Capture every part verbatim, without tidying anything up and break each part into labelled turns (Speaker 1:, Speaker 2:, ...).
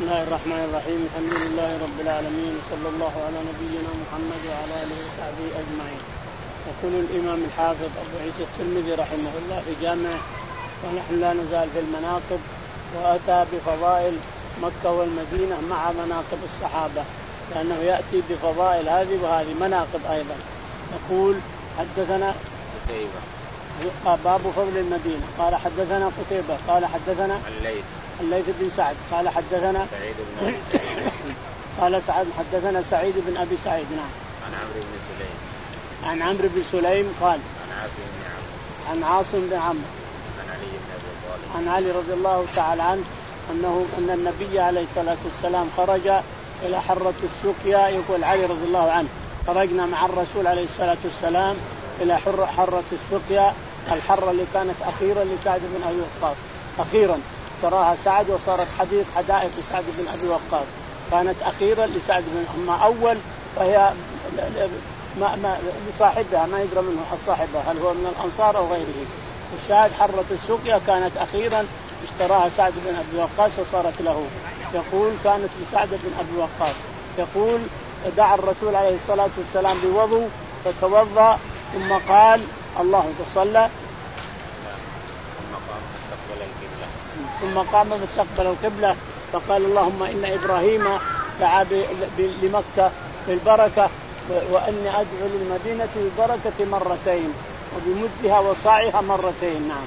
Speaker 1: بسم الله الرحمن الرحيم. الحمد لله رب العالمين، صلى الله على نبينا محمد وعلى اله وصحبه اجمعين. يقول الامام الحافظ ابو عيسى الترمذي رحمه الله في جامعه، ونحن لا نزال في المناقب، واتى بفضائل مكه والمدينه مع مناقب الصحابه، لانه ياتي بفضائل هذه وهذه مناقب ايضا. يقول حدثنا
Speaker 2: قتيبة
Speaker 1: باب فضل المدينه. قال حدثنا قتيبة قال حدثنا
Speaker 2: الليث
Speaker 1: الليث بن سعد قال حدثنا
Speaker 2: سعيد بن أبي سعيد
Speaker 1: قال سعد حدثنا سعيد بن ابي سعيد نعم
Speaker 2: عن عمرو بن سليم
Speaker 1: عن عمرو بن سليم قال
Speaker 2: عن عاصم بن عمرو
Speaker 1: عن عاصم بن عمرو
Speaker 2: عن علي بن ابي طالب
Speaker 1: عن علي رضي الله تعالى عنه انه ان النبي عليه الصلاه والسلام خرج الى حره السقيا. يقول علي رضي الله عنه خرجنا مع الرسول عليه الصلاه والسلام الى حره السقيا، الحره اللي كانت اخيرا لسعد بن ابي وقاص، اخيرا تراها سعد وصارت حديقة حدائق سعد بن أبي وقاص، كانت أخيرا لسعد بن أما أول فهي ما ما لصاحبها ما يدرى منه صاحبها هل هو من الأنصار أو غيره. الشاهد حرة السقيا كانت أخيرا اشتراها سعد بن أبي وقاص وصارت له. يقول كانت لسعد بن أبي وقاص. يقول دعا الرسول عليه الصلاة والسلام بوضوء فتوضأ ثم قال اللهم صل ثم قام مستقبل القبلة فقال اللهم إن إبراهيم دعا لمكة بالبركة وأني أدعو للمدينة بالبركة مرتين وبمدها وصاعها مرتين. نعم.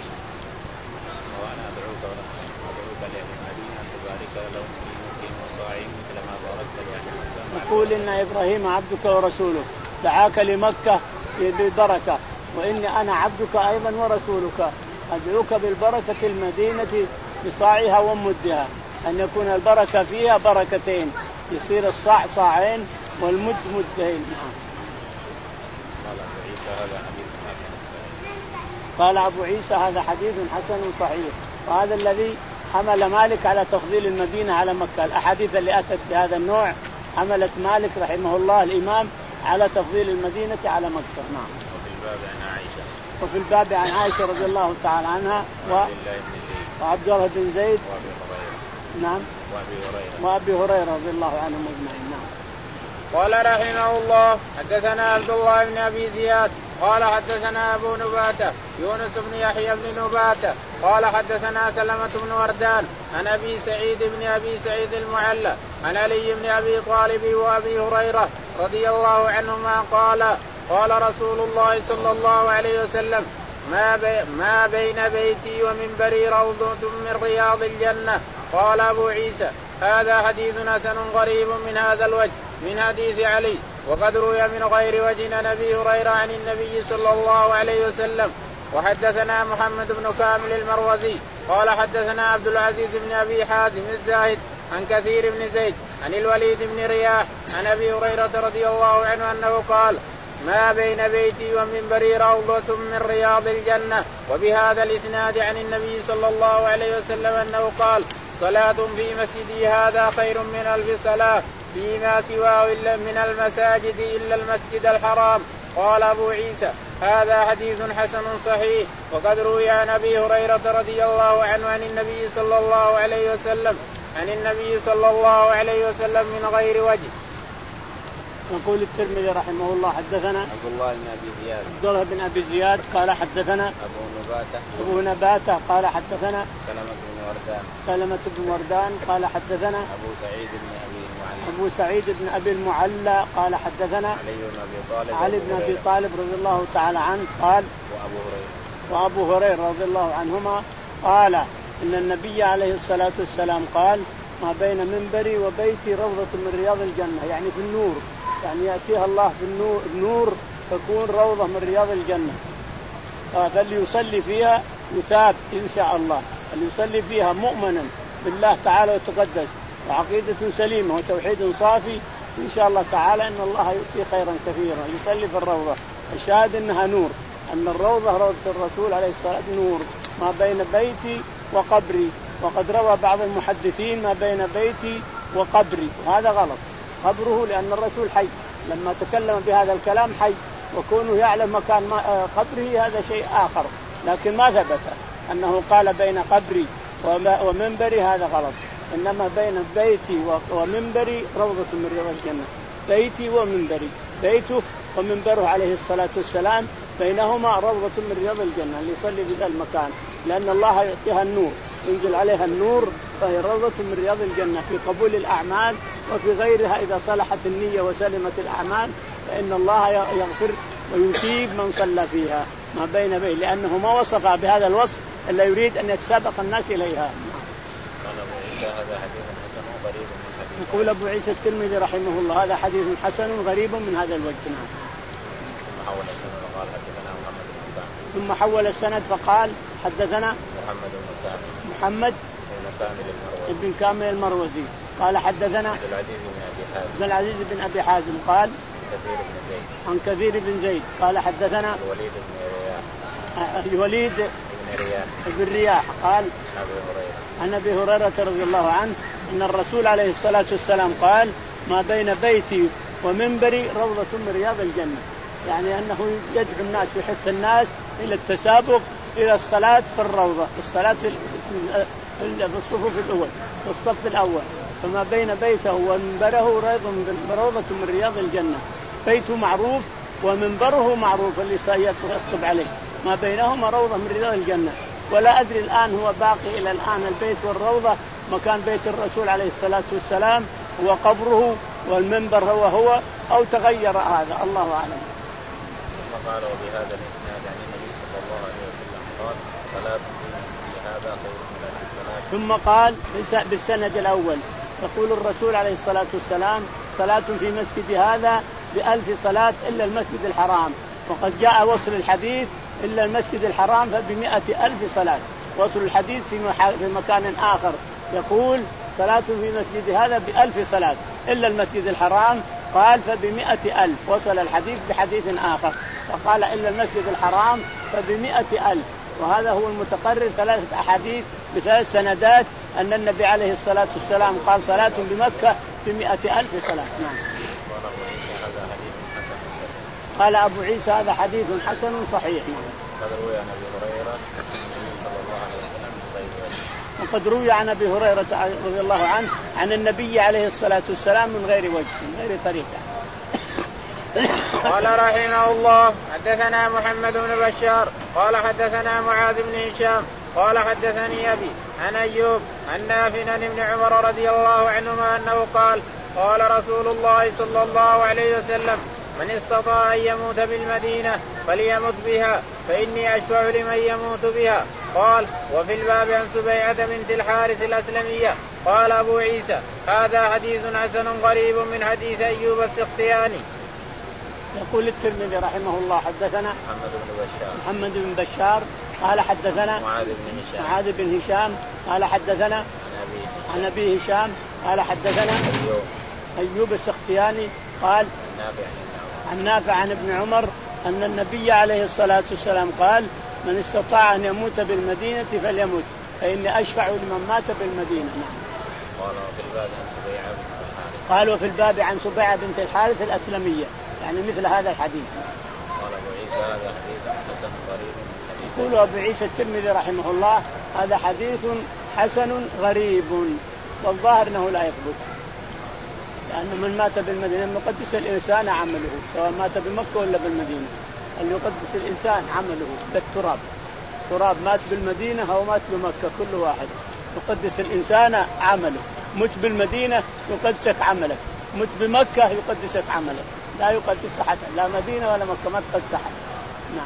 Speaker 2: وأنا أدعوك أدعوك للمدينة تبارك لهم في مدهم وصاعهم مثل ما باركت لأحمد.
Speaker 1: يقول إن إبراهيم عبدك ورسولك دعاك لمكة بالبركة، وإني أنا عبدك أيضا ورسولك أدعوك بالبركة المدينة بصاعها ومدها، أن يكون البركة فيها بركتين، يصير الصاع صاعين والمد مدين. قال أبو عيسى هذا حديث حسن صحيح. وهذا الذي حمل مالك على تفضيل المدينة على مكة، الأحاديث اللي أتت بهذا النوع حملت مالك رحمه الله الإمام على تفضيل المدينة على مكة. نعم. وفي الباب عن عائشة رضي الله تعالى عنها و... وعبد الله بن زيد نعم وأبي هريرة رضي الله عنهم أجمعين. نعم.
Speaker 3: قال رحمه الله حدثنا عبد الله بن أبي زياد قال حدثنا أبو نباتة يونس بن يحيى بن نباتة قال حدثنا سلمة بن وردان عن أبي سعيد بن أبي سعيد المعلى عن علي بن أبي طالب وأبي هريرة رضي الله عنهما قال قال رسول الله صلى الله عليه وسلم ما, بي ما بين بيتي ومنبري روضة من رياض الجنة. قال أبو عيسى هذا حديث حسن غريب من هذا الوجه من حديث علي، وقد روي من غير وجه عن أبي هريرة عن النبي صلى الله عليه وسلم. وحدثنا محمد بن كامل المروزي قال حدثنا عبد العزيز بن أبي حازم الزاهد عن كثير بن زيد عن الوليد بن رياح عن أبي هريرة رضي الله عنه أنه قال ما بين بيتي ومنبري روضة من رياض الجنة. وبهذا الإسناد عن النبي صلى الله عليه وسلم أنه قال صلاة في مسجدي هذا خير من ألف صلاة فيما سواه إلا من المساجد إلا المسجد الحرام. قال أبو عيسى هذا حديث حسن صحيح. وقد روي عن أبي هريرة رضي الله عنه عن النبي صلى الله عليه وسلم عن النبي صلى الله عليه وسلم من غير وجه.
Speaker 1: يقول الترمذي رحمه الله حدثنا
Speaker 2: عبد الله بن أبي زياد
Speaker 1: عبد الله بن أبي زياد قال حدثنا
Speaker 2: أبو نباتة
Speaker 1: أبو نباتة قال حدثنا
Speaker 2: سلمة بن وردان
Speaker 1: سلمة بن وردان قال حدثنا
Speaker 2: أبو سعيد بن أبي المعلى
Speaker 1: أبو سعيد بن أبي المعلى قال حدثنا
Speaker 2: علي بن أبي طالب
Speaker 1: علي بن أبي طالب رضي الله تعالى عنه قال
Speaker 2: وأبو هريرة
Speaker 1: وأبو هريرة رضي الله عنهما قال إن النبي عليه الصلاة والسلام قال ما بين منبري وبيتي روضة من رياض الجنة، يعني في النور، يعني يأتيها الله في النور, النور تكون روضة من رياض الجنة. فاللي يصلي فيها يثاب إن شاء الله، اللي يصلي فيها مؤمنا بالله تعالى وتقدس وعقيدة سليمة وتوحيد صافي إن شاء الله تعالى إن الله يؤتي خيرا كثيرا. يصلي في الروضة، الشاهد إنها نور، أن الروضة روضة الرسول عليه الصلاة والسلام نور ما بين بيتي وقبري. وقد روى بعض المحدثين ما بين بيتي وقبري، وهذا غلط. قبره لأن الرسول حي، لما تكلم بهذا الكلام حي، وكونه يعلم مكان قبره هذا شيء آخر، لكن ما ثبت أنه قال بين قبري ومنبري، هذا غلط. إنما بين بيتي ومنبري روضة من رياض الجنة. بيتي ومنبري، بيته ومنبره عليه الصلاة والسلام بينهما روضة من رياض الجنة اللي يصلي بذا المكان، لأن الله يعطيها النور، ينزل عليها النور، فهي روضة من رياض الجنة في قبول الأعمال وفي غيرها. إذا صلحت النية وسلمت الأعمال فإن الله يغفر ويثيب من صلى فيها ما بين بين، لأنه ما وصفها بهذا الوصف إلا يريد أن يتسابق الناس إليها. يقول أبو عيسى الترمذي رحمه الله هذا حديث حسن غريب من هذا الوجه. ثم حول السند فقال حدثنا محمد بن كامل المروزي قال حدثنا عبد العزيز بن أبي حازم قال عن كثير بن زيد قال حدثنا الوليد بن رياح قال عن أبي هريرة رضي الله عنه أن الرسول عليه الصلاة والسلام قال ما بين بيتي ومنبري روضة من رياض الجنة، يعني أنه يدعو الناس ويحث الناس إلى التسابق إلى الصلاة في الروضة، الصلاة في الصفوف الأول في الصف الأول. فما بين بيته ومنبره روضة من رياض الجنة. بيته معروف ومنبره معروف اللي سيخطب عليه، ما بينهما روضة من رياض الجنة. ولا أدري الآن هو باقي إلى الآن البيت والروضة مكان بيت الرسول عليه الصلاة والسلام هو قبره والمنبر هو هو أو تغير هذا، الله أعلم.
Speaker 2: ثم قال وبهذا الإسناد عن النبي صلى الله عليه وسلم قال صلاة في مسجد هذا خير من ألف صلاة.
Speaker 1: ثم قال بالسند الأول يقول الرسول عليه الصلاة والسلام صلاة في مسجد هذا بألف صلاة إلا المسجد الحرام. وقد جاء وصل الحديث إلا المسجد الحرام فبمئة ألف صلاة. وصل الحديث في مكان آخر يقول صلاة في مسجد هذا بألف صلاة إلا المسجد الحرام قال فبمئة ألف. وصل الحديث بحديث آخر فقال إلا المسجد الحرام فبمئة ألف. وهذا هو المتقرر ثلاثة أحاديث بثلاث سندات أن النبي عليه الصلاة والسلام قال صلاة بمكة بمئة ألف صلاة. نعم. قال أبو عيسى هذا حديث حسن صحيح. وقد روي عن أبي هريرة رضي الله عنه عن النبي عليه الصلاة والسلام من غير وجه من غير طريقة.
Speaker 3: قال رحمه الله حدثنا محمد بن بشار قال حدثنا معاذ بن هشام قال حدثني أبي عن أيوب عن نافع عن ابن عمر رضي الله عنهما أنه قال قال رسول الله صلى الله عليه وسلم من استطاع أن يموت بالمدينة فليمت بها فإني أشفع لمن يموت بها. قال وفي الباب عن سبيعة بنت الحارث الأسلمية. قال أبو عيسى هذا حديث حسن غريب من حديث أيوب السختياني.
Speaker 1: يقول الترمذي رحمه الله حدثنا
Speaker 2: محمد بن بشار
Speaker 1: محمد بن بشار قال حدثنا
Speaker 2: معاذ بن هشام
Speaker 1: معاذ بن هشام قال حدثنا عن أبي هشام قال حدثنا
Speaker 2: أيوب
Speaker 1: أيوب السختياني قال
Speaker 2: نافع
Speaker 1: عن نافع عن ابن عمر أن النبي عليه الصلاة والسلام قال من استطاع أن يموت بالمدينة فليموت فإني أشفع لمن مات بالمدينة.
Speaker 2: قال وفي الباب عن سبيعة بنت الحارث
Speaker 1: قال وفي الباب عن سبيعة بنت الحارث الأسلمية يعني مثل هذا الحديث.
Speaker 2: قال أبو عيسى هذا حديث حسن غريب.
Speaker 1: يقول أبو عيسى الترمذي رحمه الله هذا حديث حسن غريب والظاهر أنه لا يثبت لأن من مات بالمدينة يقدس الإنسان عمله سواء مات بمكة ولا بالمدينة. اللي يقدس الإنسان عمله بالتراب تراب مات بالمدينة أو مات بمكة كل واحد يقدس الإنسان عمله. مت بالمدينة يقدسك عملك مت بمكة يقدسك عملك لا يقدس أحد لا مدينة ولا مكة ما تقدس أحد. نعم.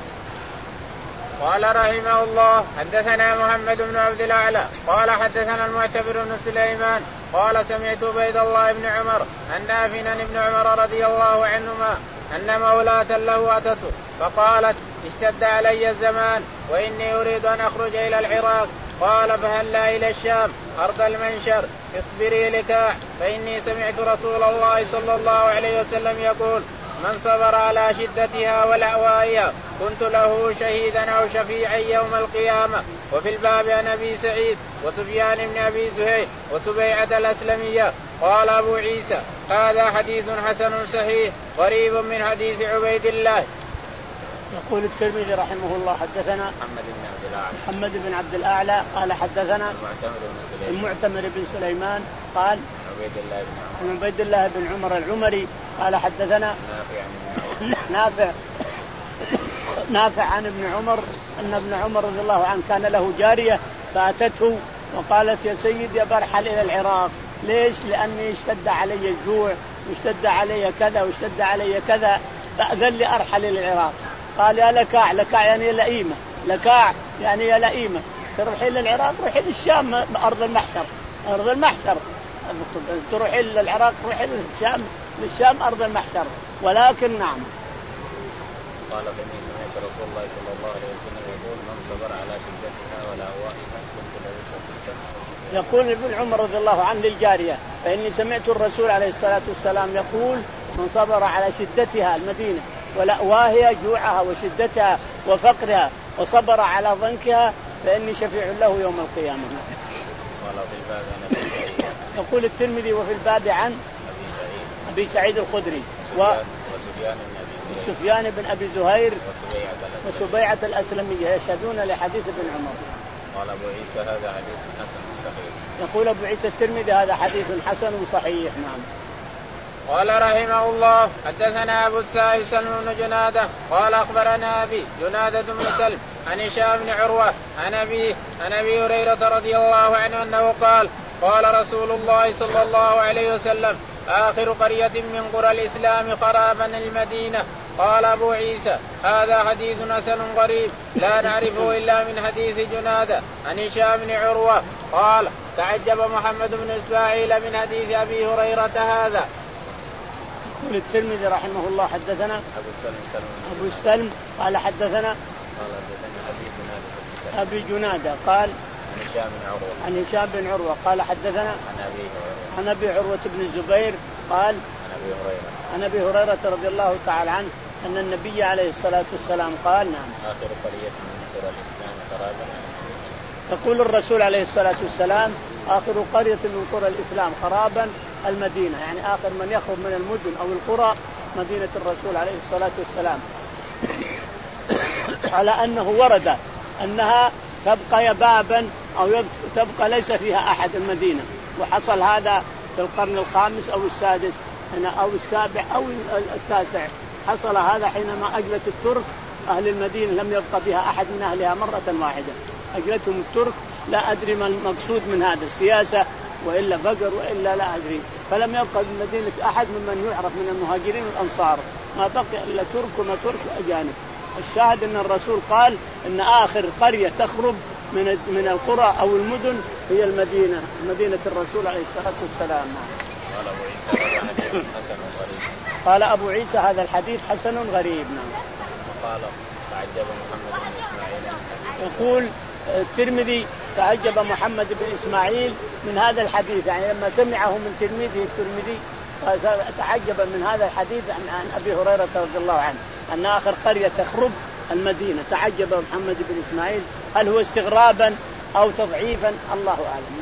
Speaker 3: قال رحمه الله حدثنا محمد بن عبد الأعلى قال حدثنا المعتبر بن سليمان قال سمعت عبيد الله بن عمر عن نافع عن ابن عمر رضي الله عنهما أن مولاة له أتته فقالت اشتد علي الزمان وإني أريد أن أخرج إلى العراق. قال فهلا إلى الشام أرض المنشر اصبري لكاع فإني سمعت رسول الله صلى الله عليه وسلم يقول من صبر على شدتها ولأوائها كنت له شهيدا أو شفيعا يوم القيامة. وفي الباب عن أبي سعيد وسفيان بن أبي زهير وسبيعة الأسلمية. قال أبو عيسى هذا حديث حسن صحيح غريب من حديث عبيد الله.
Speaker 1: يقول الترمذي رحمه الله حدثنا
Speaker 2: محمد بن عبد الأعلى
Speaker 1: محمد بن عبد الأعلى قال حدثنا
Speaker 2: المعتمر بن سليمان
Speaker 1: المعتمر بن سليمان قال
Speaker 2: عبيد الله بن عمر
Speaker 1: عن عبيد الله بن عمر العمري قال حدثنا
Speaker 2: نافع عن
Speaker 1: نافع نافع عن ابن عمر أن ابن عمر رضي الله عنه كان له جارية فأتته وقالت يا سيدي برحل إلى العراق. ليش؟ لأني اشتد علي الجوع واشتد علي كذا واشتد علي كذا فأذن لي أرحل إلى العراق. قال يا لكاع، لكاع يعني لئيمة، لكاع يعني يا لئيمة، تروحي إلى العراق روحي للشام أرض المحشر، أرض المحشر تروحي إلى العراق روحي للشام، للشام أرض المحشر. ولكن نعم
Speaker 2: قال فإني سمعت رسول الله صلى الله عليه وسلم يقول من صبر على شدتها ولهوائها كنت له شفيعا.
Speaker 1: يقول ابن عمر رضي الله عنه للجارية فإني سمعت الرسول عليه الصلاة والسلام يقول من صبر على شدتها المدينة ولأواهها جوعها وشدتها وفقرها وصبر على ضنكها فإني شفيع له يوم القيامة.
Speaker 2: قال في الباب عن أبي سعيد.
Speaker 1: يقول الترمذي وفي الباب عن
Speaker 2: أبي سعيد
Speaker 1: أبي سعيد الخدري
Speaker 2: وسفيان بن أبي
Speaker 1: سفيان بن أبي زهير
Speaker 2: وسبيعة
Speaker 1: وسبيعة الأسلمية يشهدون لحديث ابن عمر.
Speaker 2: قال أبو عيسى هذا حديث حسن صحيح.
Speaker 1: يقول أبو عيسى الترمذي هذا حديث حسن صحيح. نعم.
Speaker 3: قال رحمه الله حدثنا أبو السائب سلم بن جنادة قال أخبرنا أبي جنادة بن سلم عن هشام بن عروة عن أبيه عن أبي هريرة رضي الله عنه أنه قال قال رسول الله صلى الله عليه وسلم آخر قرية من قرى الإسلام خرابا المدينة. قال أبو عيسى هذا حديث حسن غريب لا نعرفه إلا من حديث جنادة عن هشام بن عروة. قال تعجب محمد بن إسماعيل من حديث أبي هريرة هذا.
Speaker 1: يقول الترمذي رحمه الله حدثنا
Speaker 2: أبو السلم سلم
Speaker 1: أبو السلم قال حدثنا
Speaker 2: قال حدثنا أبي جنادة
Speaker 1: أبي جنادة قال
Speaker 2: عن هشام بن عروة
Speaker 1: عن هشام بن عروة قال حدثنا
Speaker 2: عن أبي هريرة
Speaker 1: عن أبي عروة بن الزبير قال
Speaker 2: عن أبي هريرة
Speaker 1: عن أبي هريرة رضي الله تعالى عنه أن النبي عليه الصلاة والسلام قال نعم
Speaker 2: آخر قرية من قرى الإسلام خرابا.
Speaker 1: يقول الرسول عليه الصلاة والسلام آخر قرية من قرى الإسلام خرابا المدينة، يعني آخر من يخرج من المدن أو القرى مدينة الرسول عليه الصلاة والسلام، على أنه ورد أنها تبقى يبابا أو تبقى ليس فيها أحد المدينة. وحصل هذا في القرن الخامس أو السادس أو السابع أو التاسع، حصل هذا حينما أجلت الترك أهل المدينة لم يبقى بها أحد من أهلها مرة واحدة، أجلتهم الترك. لا أدري ما المقصود من هذا، السياسة وإلا فقر وإلا لا أدري، فلم يبقى بمدينة أحد ممن يعرف من المهاجرين والأنصار، ما بقي إلا ترك وما ترك أجانب. الشاهد أن الرسول قال أن آخر قرية تخرب من من القرى أو المدن هي المدينة، مدينة الرسول عليه الصلاة والسلام.
Speaker 2: قال أبو عيسى هذا حديث حسن غريب.
Speaker 1: قال أبو عيسى هذا الحديث حسن غريب. نعم.
Speaker 2: وقال تعجب محمد بن إسماعيل.
Speaker 1: يقول الترمذي تعجب محمد بن إسماعيل من هذا الحديث، يعني لما سمعه من تلميذه الترمذي تعجب من هذا الحديث عن أبي هريرة رضي الله عنه أن آخر قرية تخرب المدينة. تعجب محمد بن إسماعيل، هل هو استغرابا أو تضعيفا؟ الله أعلم.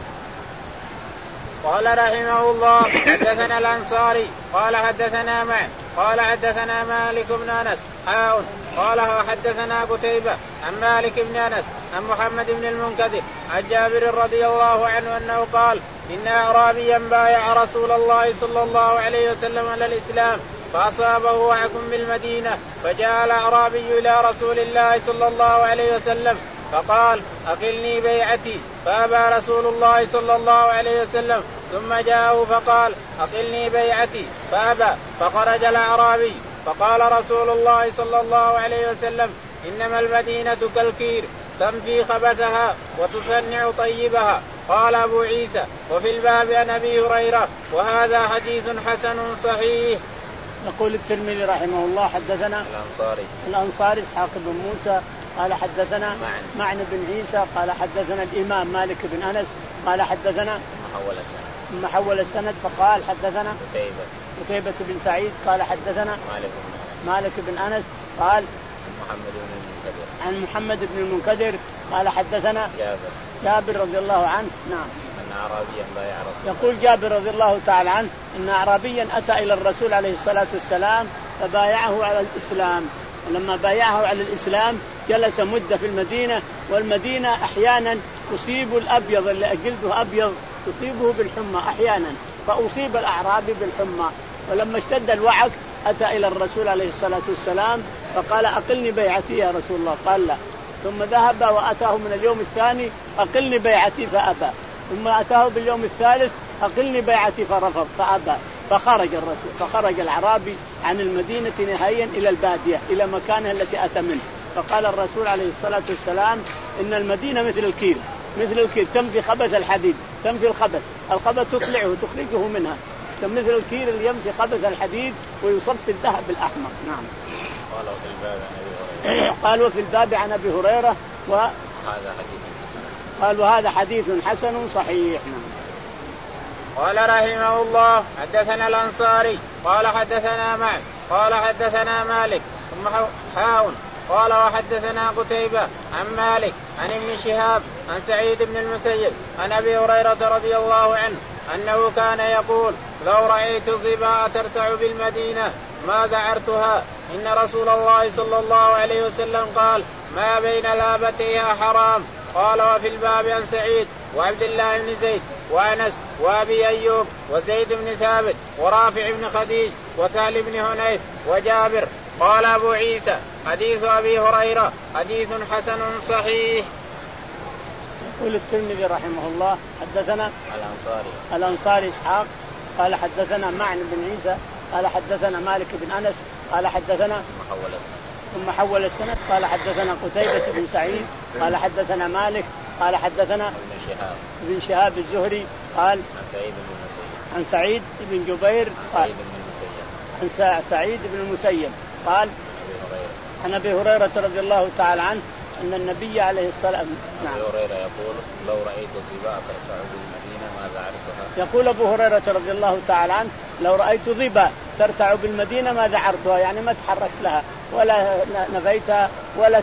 Speaker 3: قال رحمه الله حدثنا الأنصاري قال حدثنا معن قال حدثنا مالك بن أنس حاء قال حدثنا قتيبة عن مالك بن أنس عن محمد بن المنكدر عن جابر رضي الله عنه أنه قال إن أعرابيا بايع رسول الله صلى الله عليه وسلم على الإسلام فأصابه وعك بالمدينة، فجاء الأعرابي إلى رسول الله صلى الله عليه وسلم فقال أقلني بيعتي، فأبى رسول الله صلى الله عليه وسلم، ثم جاءه فقال أقلني بيعتي فأبى، فخرج الأعرابي فقال رسول الله صلى الله عليه وسلم إنما المدينة كالكير تنفي خبثها وتصنع طيبها. قال أبو عيسى وفي الباب عن أبي هريرة وهذا حديث حسن صحيح.
Speaker 1: يقول الترمذي رحمه الله حدثنا
Speaker 2: الأنصاري
Speaker 1: الأنصاري إسحاق بن موسى قال حدثنا معن, معن بن عيسى قال حدثنا الإمام مالك بن أنس قال حدثنا
Speaker 2: محول السند
Speaker 1: محول السند فقال حدثنا
Speaker 2: قتيبة
Speaker 1: قتيبة بن سعيد قال حدثنا
Speaker 2: مالك بن أنس
Speaker 1: مالك بن أنس قال
Speaker 2: محمد بن المنكدر
Speaker 1: عن محمد بن المنكدر قال حدثنا
Speaker 2: جابر
Speaker 1: جابر رضي الله عنه نعم
Speaker 2: أن أعرابيا بايع رسول
Speaker 1: يقول جابر رضي الله تعالى عنه أن أعرابيا أتى إلى الرسول عليه الصلاة والسلام فبايعه على الإسلام، لما بايعه على الإسلام جلس مدة في المدينة، والمدينة أحيانا تصيب الأبيض اللي جلده أبيض تصيبه بالحمى أحيانا، فأصيب الأعرابي بالحمى. ولما اشتد الوعك أتى إلى الرسول عليه الصلاة والسلام فقال أقلني بيعتي يا رسول الله، قال لا. ثم ذهب وأتاه من اليوم الثاني أقلني بيعتي فأبى، ثم أتاه باليوم الثالث أقلني بيعتي فرفض فأبى. فخرج الرسول فخرج الأعرابي عن المدينة نهائيا إلى البادية إلى مكانها التي أتى منه. فقال الرسول عليه الصلاة والسلام إن المدينة مثل الكيل مثل الكيل تنفي خبث الحديد، تنفي الخبث، الخبث تطلعه تخرجه منها، مثل الكيل اللي ينفي خبث الحديد ويصفي الذهب بالأحمر. نعم.
Speaker 2: قال وفي الباب عن أبي هريرة
Speaker 1: قال وفي الباب عن أبي هريرة و...
Speaker 2: هذا حديث حسن.
Speaker 1: قال وهذا حديث حسن صحيح. نعم.
Speaker 3: قال رحمه الله حدثنا الأنصاري قال حدثنا معن قال حدثنا مالك ثم حاون قال وحدثنا قتيبة عن مالك عن ابن شهاب عن سعيد بن المسيب عن أبي هريرة رضي الله عنه أنه كان يقول لو رأيت الظباء ترتع بالمدينة ما ذعرتها، إن رسول الله صلى الله عليه وسلم قال ما بين لابتيها حرام. قال وفي الباب عن سعيد وعبد الله بن زيد وأنس وأبي أيوب وزيد بن ثابت ورافع بن خديج وسهل بن هنيف وجابر. قال أبو عيسى حديث أبي هريرة حديث حسن صحيح.
Speaker 1: يقول الترمذي رحمه الله حدثنا
Speaker 2: الأنصاري
Speaker 1: الأنصاري إسحاق قال حدثنا معن بن عيسى قال حدثنا مالك بن أنس قال حدثنا ثم حول السند قال حدثنا قتيبة بن سعيد قال حدثنا مالك قال حدثنا
Speaker 2: ابن شهاب
Speaker 1: ابن شهاب الزهري قال
Speaker 2: عن سعيد بن المسيب
Speaker 1: عن سعيد بن جبير قال عن سعيد بن المسيب قال عن أبي هريرة رضي الله تعالى عنه أن النبي عليه الصلاة والسلام
Speaker 2: نعم. أبو هريرة يقول لو رأيت الظباء ترتع بالمدينة ما ذعرتها.
Speaker 1: يقول أبو هريرة رضي الله تعالى عنه لو رأيت ظباء ترتع بالمدينة ما ذعرتها، يعني ما تحركت لها ولا نفيتها ولا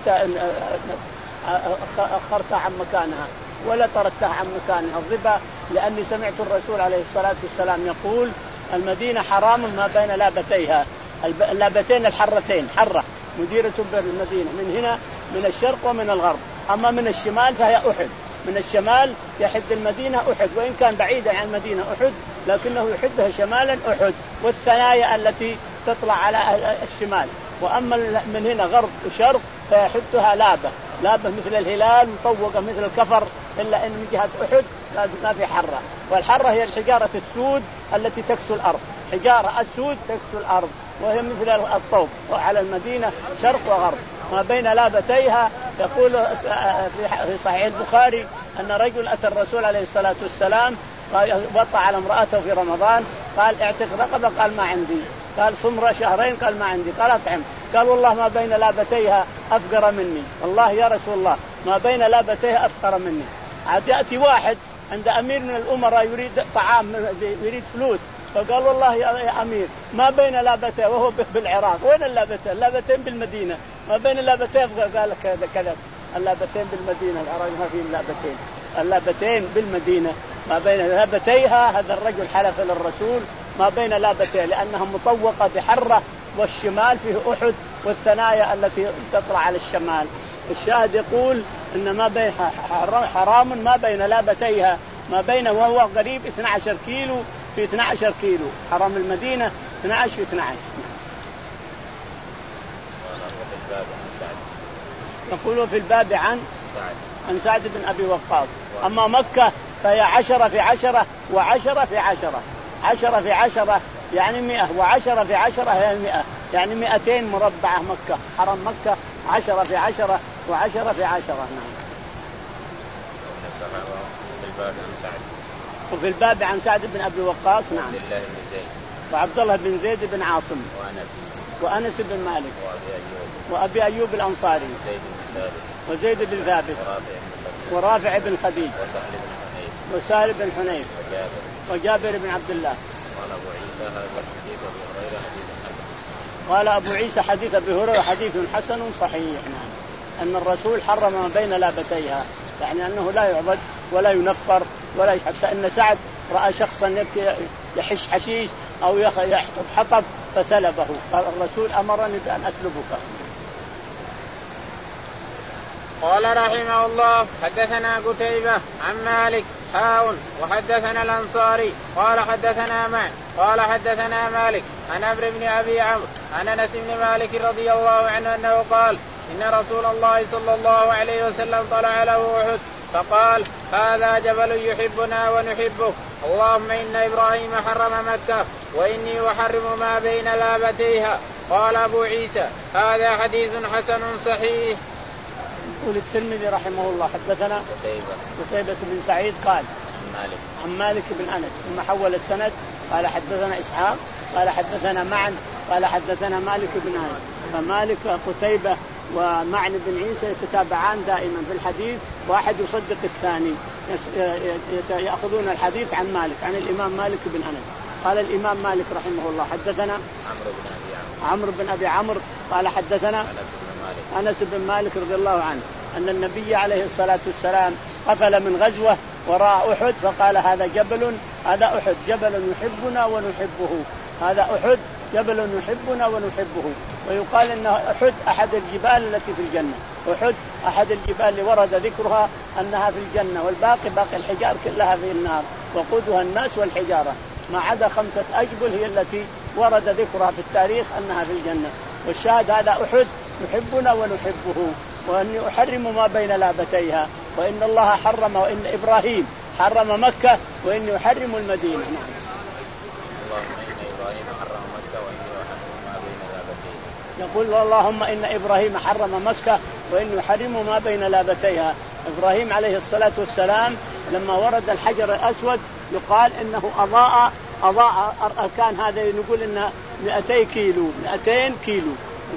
Speaker 1: أخرتها عن مكانها ولا طردتها عن مكانها الظباء، لأني سمعت الرسول عليه الصلاة والسلام يقول المدينة حرام ما بين لابتيها، اللابتين الحرتين حرة مديرة بالمدينة من هنا من الشرق ومن الغرب، أما من الشمال فهي أحد، من الشمال يحد المدينة أحد وإن كان بعيدا عن المدينة أحد لكنه يحدها شمالا أحد والثنايا التي تطلع على الشمال، وأما من هنا غرب وشرق فيحدها لابة لابة مثل الهلال مطوقة مثل الكفر، إلا إن من جهة أحد ما في حرة، والحرة هي الحجارة السود التي تكسو الأرض، حجارة السود تكسو الأرض وهي مثل الطوب على المدينة شرق وغرب ما بين لابتيها. يقول في صحيح البخاري أن رجل أتى الرسول عليه الصلاة والسلام وطأ على امرأته في رمضان قال اعتق رقبة قال ما عندي، قال صم شهرين قال ما عندي، قال اطعم، قال والله ما بين لابتيها أفقر مني، والله يا رسول الله ما بين لابتيها أفقر مني. عاد يأتي واحد عند أمير من الأمراء يريد طعام يريد فلوس فقال والله يا أمير ما بين لابتين وهو بالعراق، وين اللابتين؟ اللابتين بالمدينة، ما بين اللابتين قال كذا كذا، اللابتين بالمدينة العراق ما فيه اللابتين، اللابتين بالمدينة ما بين لابتيها. هذا الرجل حلف للرسول ما بين لابتين لأنها مطوقة بحرة والشمال فيه أحد والثنايا التي تطلع على الشمال. الشاهد يقول إن ما بين حرام ما بين لابتيها ما بين وهو قريب اثني عشر كيلو في اثني عشر كيلو، حرام المدينة اثني عشر في اثني عشر. يقولوا في الباب عن عن سعد بن أبي وقاص. أما مكة فهي عشرة في عشرة وعشرة في عشرة، عشرة في عشرة يعني مئة وعشرة في عشرة هي المئة، يعني مئتين مربعة مكة، حرم مكة عشرة في عشرة وعشرة في عشرة. نعم. وفي الباب عن سعد بن أبي وقاص نعم وعبد الله بن زيد بن عاصم وأنس بن مالك وأبي أيوب الأنصاري وزيد بن ثابت ورافع بن خديج وسهل بن حنيف وجابر بن عبد الله. قال أبو عيسى حديث أبي هريرة حديث حسن صحيح. نعم. أن الرسول حرم ما بين لابتيها، يعني أنه لا يعبد ولا ينفر ولا حتى أن سعد رأى شخصا يحش حشيش أو يحطب حطب فسلبه، قال الرسول أمرني بأن أسلبك.
Speaker 3: قال رحمه الله حدثنا قتيبة عن مالك حاء وحدثنا الأنصاري قال حدثنا معن قال حدثنا مالك عن عمرو بن أبي عمرو عن أنس بن مالك رضي الله عنه أنه قال إن رسول الله صلى الله عليه وسلم طلع له أحد فقال هذا جبل يحبنا ونحبه اللهم إن إبراهيم حرم مكة وإني أحرم ما بين لابتيها. قال أبو عيسى هذا حديث حسن صحيح.
Speaker 1: يقول الترمذي رحمه الله حدثنا
Speaker 2: قتيبة
Speaker 1: قتيبة بن سعيد قال
Speaker 2: عن مالك
Speaker 1: عن مالك بن أنس ثم حول السند قال حدثنا إسحاق قال حدثنا معن قال حدثنا مالك بن أنس. فمالك قتيبة ومعن بن عيسى يتتابعان دائما في الحديث واحد يصدق الثاني يأخذون الحديث عن مالك عن الإمام مالك بن أنس. قال الإمام مالك رحمه الله حدثنا
Speaker 2: عمرو بن أبي عمرو
Speaker 1: عمرو بن أبي عمرو قال حدثنا
Speaker 2: أنس بن مالك
Speaker 1: أنس بن مالك رضي الله عنه أن النبي عليه الصلاة والسلام قفل من غزوة وراء أحد فقال هذا جبل هذا أحد جبل يحبنا ونحبه هذا أحد جبل يحبنا ونحبه. ويقال إن أحد أحد الجبال التي في الجنة أحد أحد الجبال اللي ورد ذكرها أنها في الجنة والباقي باقي الحجار كلها في النار وقودها الناس والحجارة ما عدا خمسة أجبل هي التي ورد ذكرها في التاريخ أنها في الجنة. والشاهد هذا أحد يحبنا ونحبه وأني أحرم ما بين لابتيها وإن الله حرم وإن إبراهيم حرم مكة وإني أحرم المدينة. نعم.
Speaker 2: اللهم إن إبراهيم حرم مكة وإني أحرم ما بين لابتيها.
Speaker 1: يقول اللهم إن إبراهيم حرم مكة وإني أحرم ما بين لابتيها. إبراهيم عليه الصلاة والسلام لما ورد الحجر الأسود يقال إنه أضاء أضاء أركان هذا نقول إنه مئتين كيلو مئتين كيلو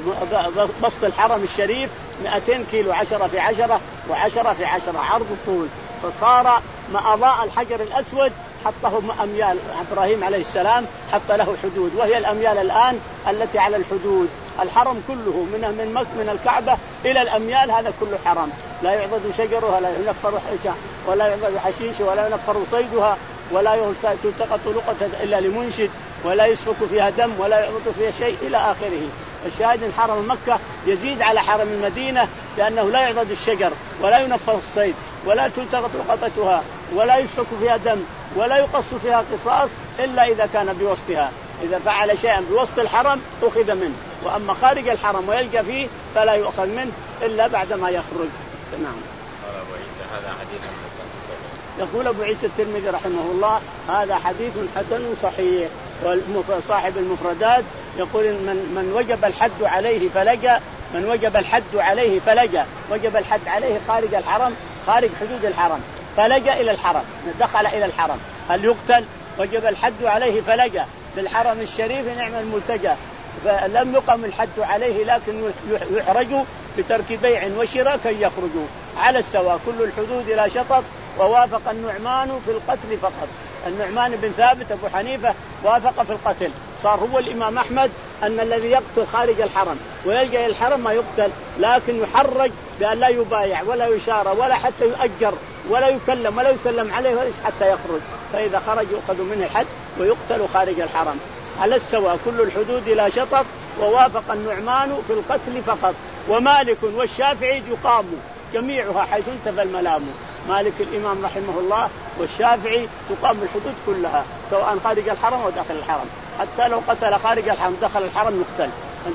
Speaker 1: بسط الحرم الشريف مئتين كيلو عشرة في عشرة وعشرة في عشرة عرض الطول فصار ما أضاء الحجر الأسود حطه أميال. إبراهيم عليه السلام حط له حدود وهي الأميال الآن التي على الحدود. الحرم كله من من من الكعبة إلى الأميال هذا كله حرم لا يعبد شجرها ولا ينفر ولا يعبد حشيش ولا ينفر صيدها ولا تلتقط لقطة إلا لمنشد ولا يسفك فيها دم ولا يعبد فيها شيء إلى آخره. الشاهد إن حرم مكة يزيد على حرم المدينة لأنه لا يعبد الشجر ولا ينفر الصيد ولا تلتقط لقطتها ولا يسفك فيها دم ولا يقص فيها قصاص إلا إذا كان بوسطها. إذا فعل شيئا بوسط الحرم أخذ منه وأما خارج الحرم ويلقى فيه فلا يؤخذ منه إلا بعدما يخرج. نعم.
Speaker 2: قال أبو عيسى هذا حديث حسن صحيح.
Speaker 1: يقول أبو عيسى الترمذي رحمه الله هذا حديث حسن صحيح. وصاحب المفردات يقول من من وجب الحد عليه فلجأ من وجب الحد عليه فلجأ وجب الحد عليه خارج الحرم خارج حدود الحرم فلجأ إلى الحرم دخل إلى الحرم هل يقتل؟ وجب الحد عليه فلجأ للحرم الشريف نعم الملتجأ فلم يقم الحد عليه لكن يحرجوا بترك بيع وشراء كي يخرجوا على السواء كل الحدود لا شطط. ووافق النعمان في القتل فقط. النعمان بن ثابت أبو حنيفة وافق في القتل صار هو الإمام أحمد أن الذي يقتل خارج الحرم ويلجأ الحرم ما يقتل لكن يحرج بأن لا يبايع ولا يشارى ولا حتى يؤجر ولا يكلم ولا يسلم عليه حتى يخرج فإذا خرج يؤخذ منه الحد ويقتل خارج الحرم على السواء كل الحدود لا شطط. ووافق النعمان في القتل فقط. ومالك والشافعي يقام جميعها حيث انتفى الملام. مالك الإمام رحمه الله والشافعي تقام الحدود كلها سواء خارج الحرم أو داخل الحرم حتى لو قتل خارج الحرم دخل الحرم يقتل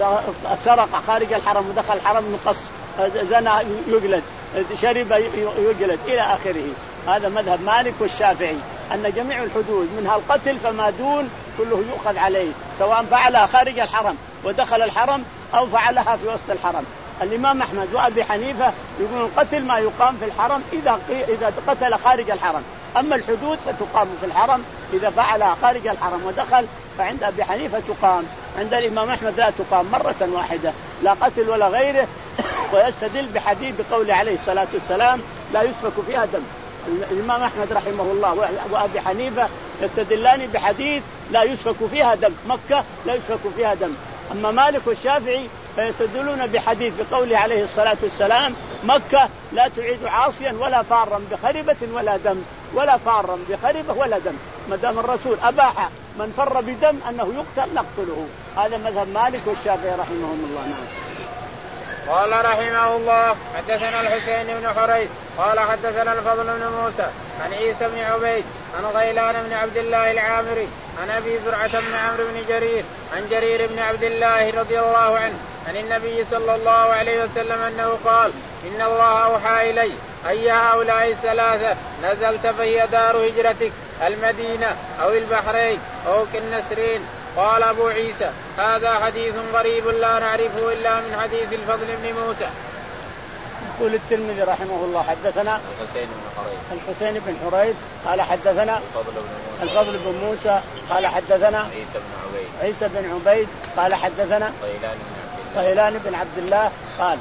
Speaker 1: سرق خارج الحرم ودخل الحرم يقص زنى يجلد شرب يجلد إلى آخره. هذا مذهب مالك والشافعي أن جميع الحدود منها القتل فما دون كله يؤخذ عليه سواء فعلها خارج الحرم ودخل الحرم أو فعلها في وسط الحرم. الإمام أحمد وأبي حنيفة يقولون القتل ما يقام في الحرم إذا إذا قتل خارج الحرم أما الحدود فتقام في الحرم إذا فعلها خارج الحرم ودخل فعند أبي حنيفة تقام. عند الإمام أحمد لا تقام مرة واحدة لا قتل ولا غيره. ويستدل بحديث بقوله عليه الصلاة والسلام لا يسفك فيها دم. الإمام أحمد رحمه الله وأبي حنيفة يستدلان بحديث لا يسفك فيها دم مكة لا يسفك فيها دم. أما مالك والشافعي فيستدلون بحديث بقوله عليه الصلاة والسلام مكة لا تعيد عاصيا ولا فارا بخربة ولا دم ولا فارا بخربة ولا دم ما دام الرسول أباح من فر بدم أنه يقتل نقتله. هذا مذهب مالك والشافعي رحمهم الله. نعم.
Speaker 3: قال رحمه الله حدثنا الحسين بن حريث قال حدثنا الفضل بن موسى عن عيسى بن عبيد عن غيلان بن عبد الله العامري عن ابي زرعة بن عمرو بن جرير عن جرير بن عبد الله رضي الله عنه عن النبي صلى الله عليه وسلم انه قال ان الله اوحى الي اي هؤلاء الثلاثه نزلت فهي دار هجرتك المدينه او البحرين او كالنسرين. قال ابو عيسى هذا حديث غريب لا نعرفه الا من حديث الفضل بن موسى.
Speaker 1: يقول الترمذي رحمه الله حدثنا
Speaker 2: الحسين بن حريث
Speaker 1: الحسين بن حريث قال حدثنا
Speaker 2: الفضل بن موسى
Speaker 1: الفضل بن موسى قال حدثنا
Speaker 2: عيسى بن عبيد
Speaker 1: عيسى بن عبيد قال حدثنا غيلان بن عبد الله قال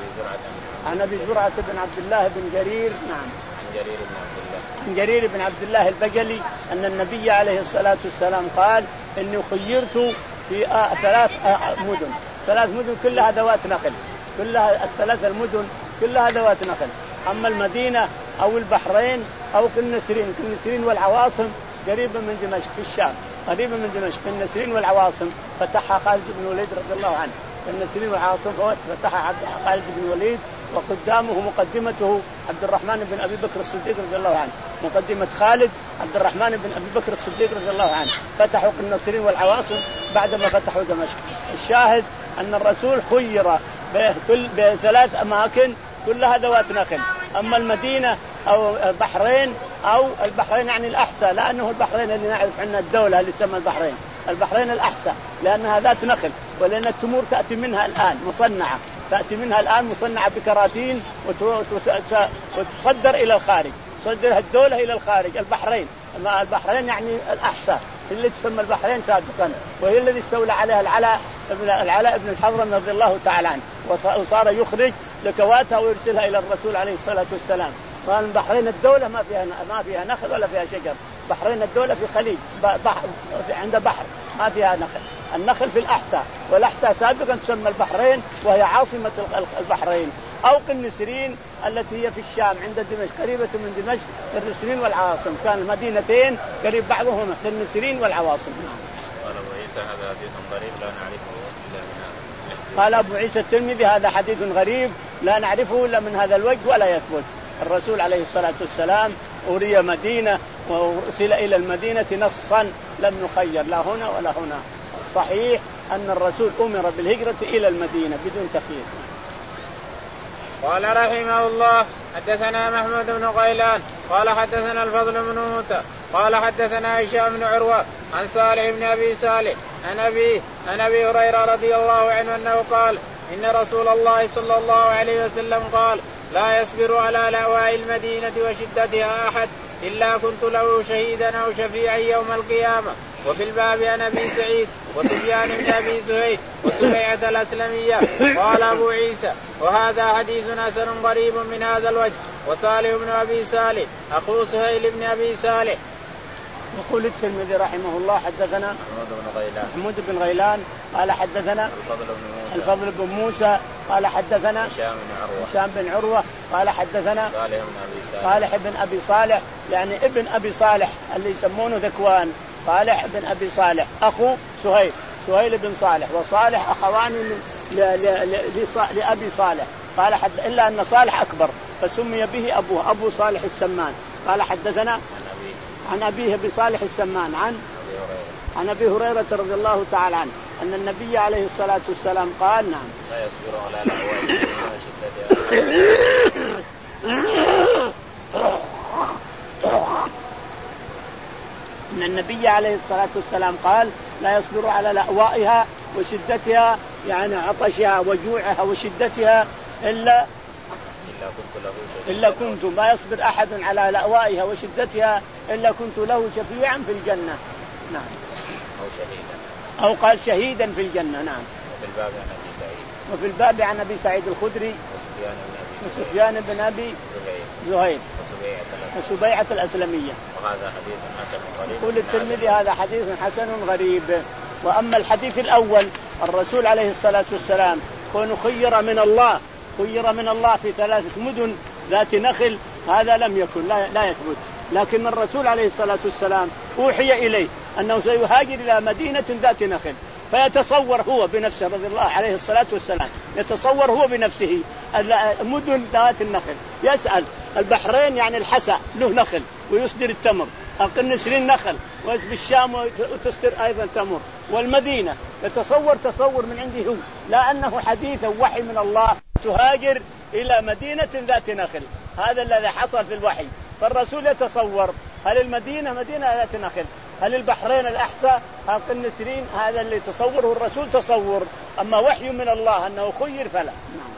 Speaker 1: عن ابي زرعة بن عبد الله بن جرير نعم
Speaker 2: عن جرير بن عبد الله
Speaker 1: عن جرير بن عبد الله البجلي ان النبي عليه الصلاة والسلام قال اني خيرت في آه ثلاث آه مدن ثلاث مدن كلها ذوات نخل كلها الثلاث المدن كلها ذوات نخل اما المدينة او البحرين او كالنسرين كالنسرين والعواصم قريبة من دمشق في الشام قريبة من دمشق كالنسرين والعواصم فتحها خالد بن الوليد رضي الله عنه كالنسرين والعواصم فتحها خالد بن الوليد وقدامه مقدمته عبد الرحمن بن أبي بكر الصديق رضي الله عنه مقدمة خالد عبد الرحمن بن أبي بكر الصديق رضي الله عنه فتحوا النصرين والعواصم بعدما فتحوا دمشق. الشاهد أن الرسول خير بكل بثلاث أماكن كلها ذوات نخل أما المدينة أو البحرين أو البحرين يعني الأحسى لأنه البحرين اللي نعرف عنها الدولة اللي تسمى البحرين البحرين الأحسى لأنها ذات نخل ولأن التمور تأتي منها الآن مصنعة تأتي منها الآن مصنعة بكراتين وتصدر إلى الخارج تصدرها الدولة إلى الخارج. البحرين البحرين يعني الأحسى اللي تسمى البحرين سابقا وهي الذي استولى عليها العلاء العلاء بن الحضرمي رضي الله تعالى عنه وصار يخرج زكواتها ويرسلها إلى الرسول عليه الصلاة والسلام. قال البحرين الدولة ما فيها ما فيها نخل ولا فيها شجر بحرين الدولة في خليج بحر عند بحر ما فيها نخل النخل في الأحساء والأحساء سابقا تسمى البحرين وهي عاصمة البحرين أو كالنسرين التي هي في الشام عند دمشق قريبة من دمشق كالنسرين والعواصم كان المدينتين قريب بعضهما كالنسرين والعواصم.
Speaker 2: قال أبو عيسى هذا حديث غريب لا نعرفه إلا من هذا.
Speaker 1: قال أبو عيسى الترمذي هذا حديث غريب لا نعرفه إلا من هذا الوجه ولا يثبت. الرسول عليه الصلاة والسلام أري مدينة وأرسل إلى المدينة نصا لم نخير لا هنا ولا هنا. الصحيح أن الرسول أمر بالهجرة إلى المدينة بدون تخيير.
Speaker 3: قال رحمه الله حدثنا محمود بن غيلان قال حدثنا الفضل بن موسى قال حدثنا هشام بن عروة عن صالح بن أبي صالح عن أبي عن أبي هريرة رضي الله عنه أنه قال إن رسول الله صلى الله عليه وسلم قال لا يصبر على لأواء المدينة وشدتها أحد إلا كنت له شهيدا أو شفيعا يوم القيامة. وفي الباب عن أبي سعيد وسفيان بن أبي زهير وسبيعة الأسلمية. قال أبو عيسى وهذا حديث حسن غريب من هذا الوجه. وصالح بن أبي صالح أخو سهيل بن أبي صالح.
Speaker 1: يقول الترمذي رحمه الله حدثنا
Speaker 2: محمود بن غيلان
Speaker 1: محمود بن غيلان قال حدثنا
Speaker 2: الفضل بن موسى
Speaker 1: الفضل بن موسى قال حدثنا
Speaker 2: هشام بن عروة
Speaker 1: هشام بن عروة قال حدثنا
Speaker 2: صالح بن أبي صالح
Speaker 1: صالح بن أبي صالح يعني ابن أبي صالح اللي يسمونه ذكوان صالح بن أبي صالح أخو سهيل سهيل بن صالح وصالح أخوان لأبي صالح قال حد إلا أن صالح أكبر فسمي به أبوه أبو صالح السمان. قال حدثنا عن أبيه بصالح السمان عن عن أبي هريرة رضي الله تعالى عنه أن النبي عليه الصلاة والسلام قال نعم
Speaker 2: لا يصبر على لأواء
Speaker 1: أن النبي عليه الصلاة والسلام قال لا يصبر على لأوائها وشدتها يعني عطشها وجوعها وشدتها إلا إلا كنت ما يصبر أحد على لأوائها وشدتها إلا كنت له شفيعا في الجنة. نعم
Speaker 2: أو شهيدا
Speaker 1: أو قال شهيدا في الجنة. نعم.
Speaker 2: وفي الباب عن أبي سعيد
Speaker 1: وفي الباب عن أبي سعيد الخدري وسفيان بن أبي زهير وسبيعة الأسلمية.
Speaker 2: وهذا حديث حسن غريب.
Speaker 1: يقول الترمذي هذا حديث حسن غريب. وأما الحديث الأول الرسول عليه الصلاة والسلام كون خير من الله خير من الله في ثلاثة مدن ذات نخل هذا لم يكن لا, لا يثبت. لكن الرسول عليه الصلاة والسلام أوحي إليه أنه سيهاجر إلى مدينة ذات نخل فيتصور هو بنفسه رضي الله عليه الصلاة والسلام، يتصور هو بنفسه مدن ذات النخل. يسأل البحرين يعني الحسا له نخل ويصدر التمر، القنسرين نخل بالشام وتصدر أيضا تمر، والمدينة يتصور تصور من عنده هو، لا أنه حديث وحي من الله تهاجر إلى مدينة ذات نخل. هذا الذي حصل في الوحي. فالرسول يتصور هل المدينة مدينة ذات نخل، هل البحرين الأحساء القنسرين، هذا اللي تصوره الرسول تصور. أما وحي من الله أنه خير فلا. نعم.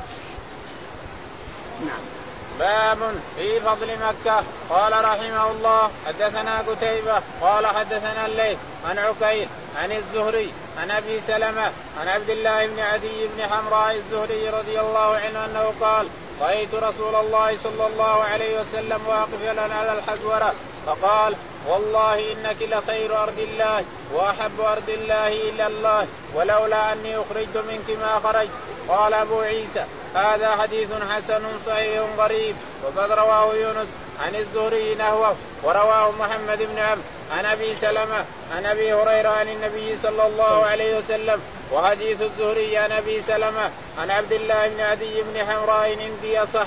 Speaker 3: نعم. باب في فضل مكة. قال رحمه الله حدثنا قتيبة قال حدثنا الليث عن عقيل عن الزهري عن أبي سلمة عن عبد الله بن عدي بن حمراء الزهري رضي الله عنه أنه قال رأيت رسول الله صلى الله عليه وسلم واقفا على الحجورة فقال والله إنك لخير أرض الله وأحب أرض الله إلى الله ولولا أني أخرجت منك ما خرجت. قال أبو عيسى هذا حديث حسن صحيح غريب. وقد رواه يونس عن الزهري نحوه ورواه محمد بن عمرو عن أبي سلمة عن أبي هريرة عن النبي صلى الله عليه وسلم. وحديث الزهري عن أبي سلمة عن عبد الله بن عدي بن حمراء عندي صح.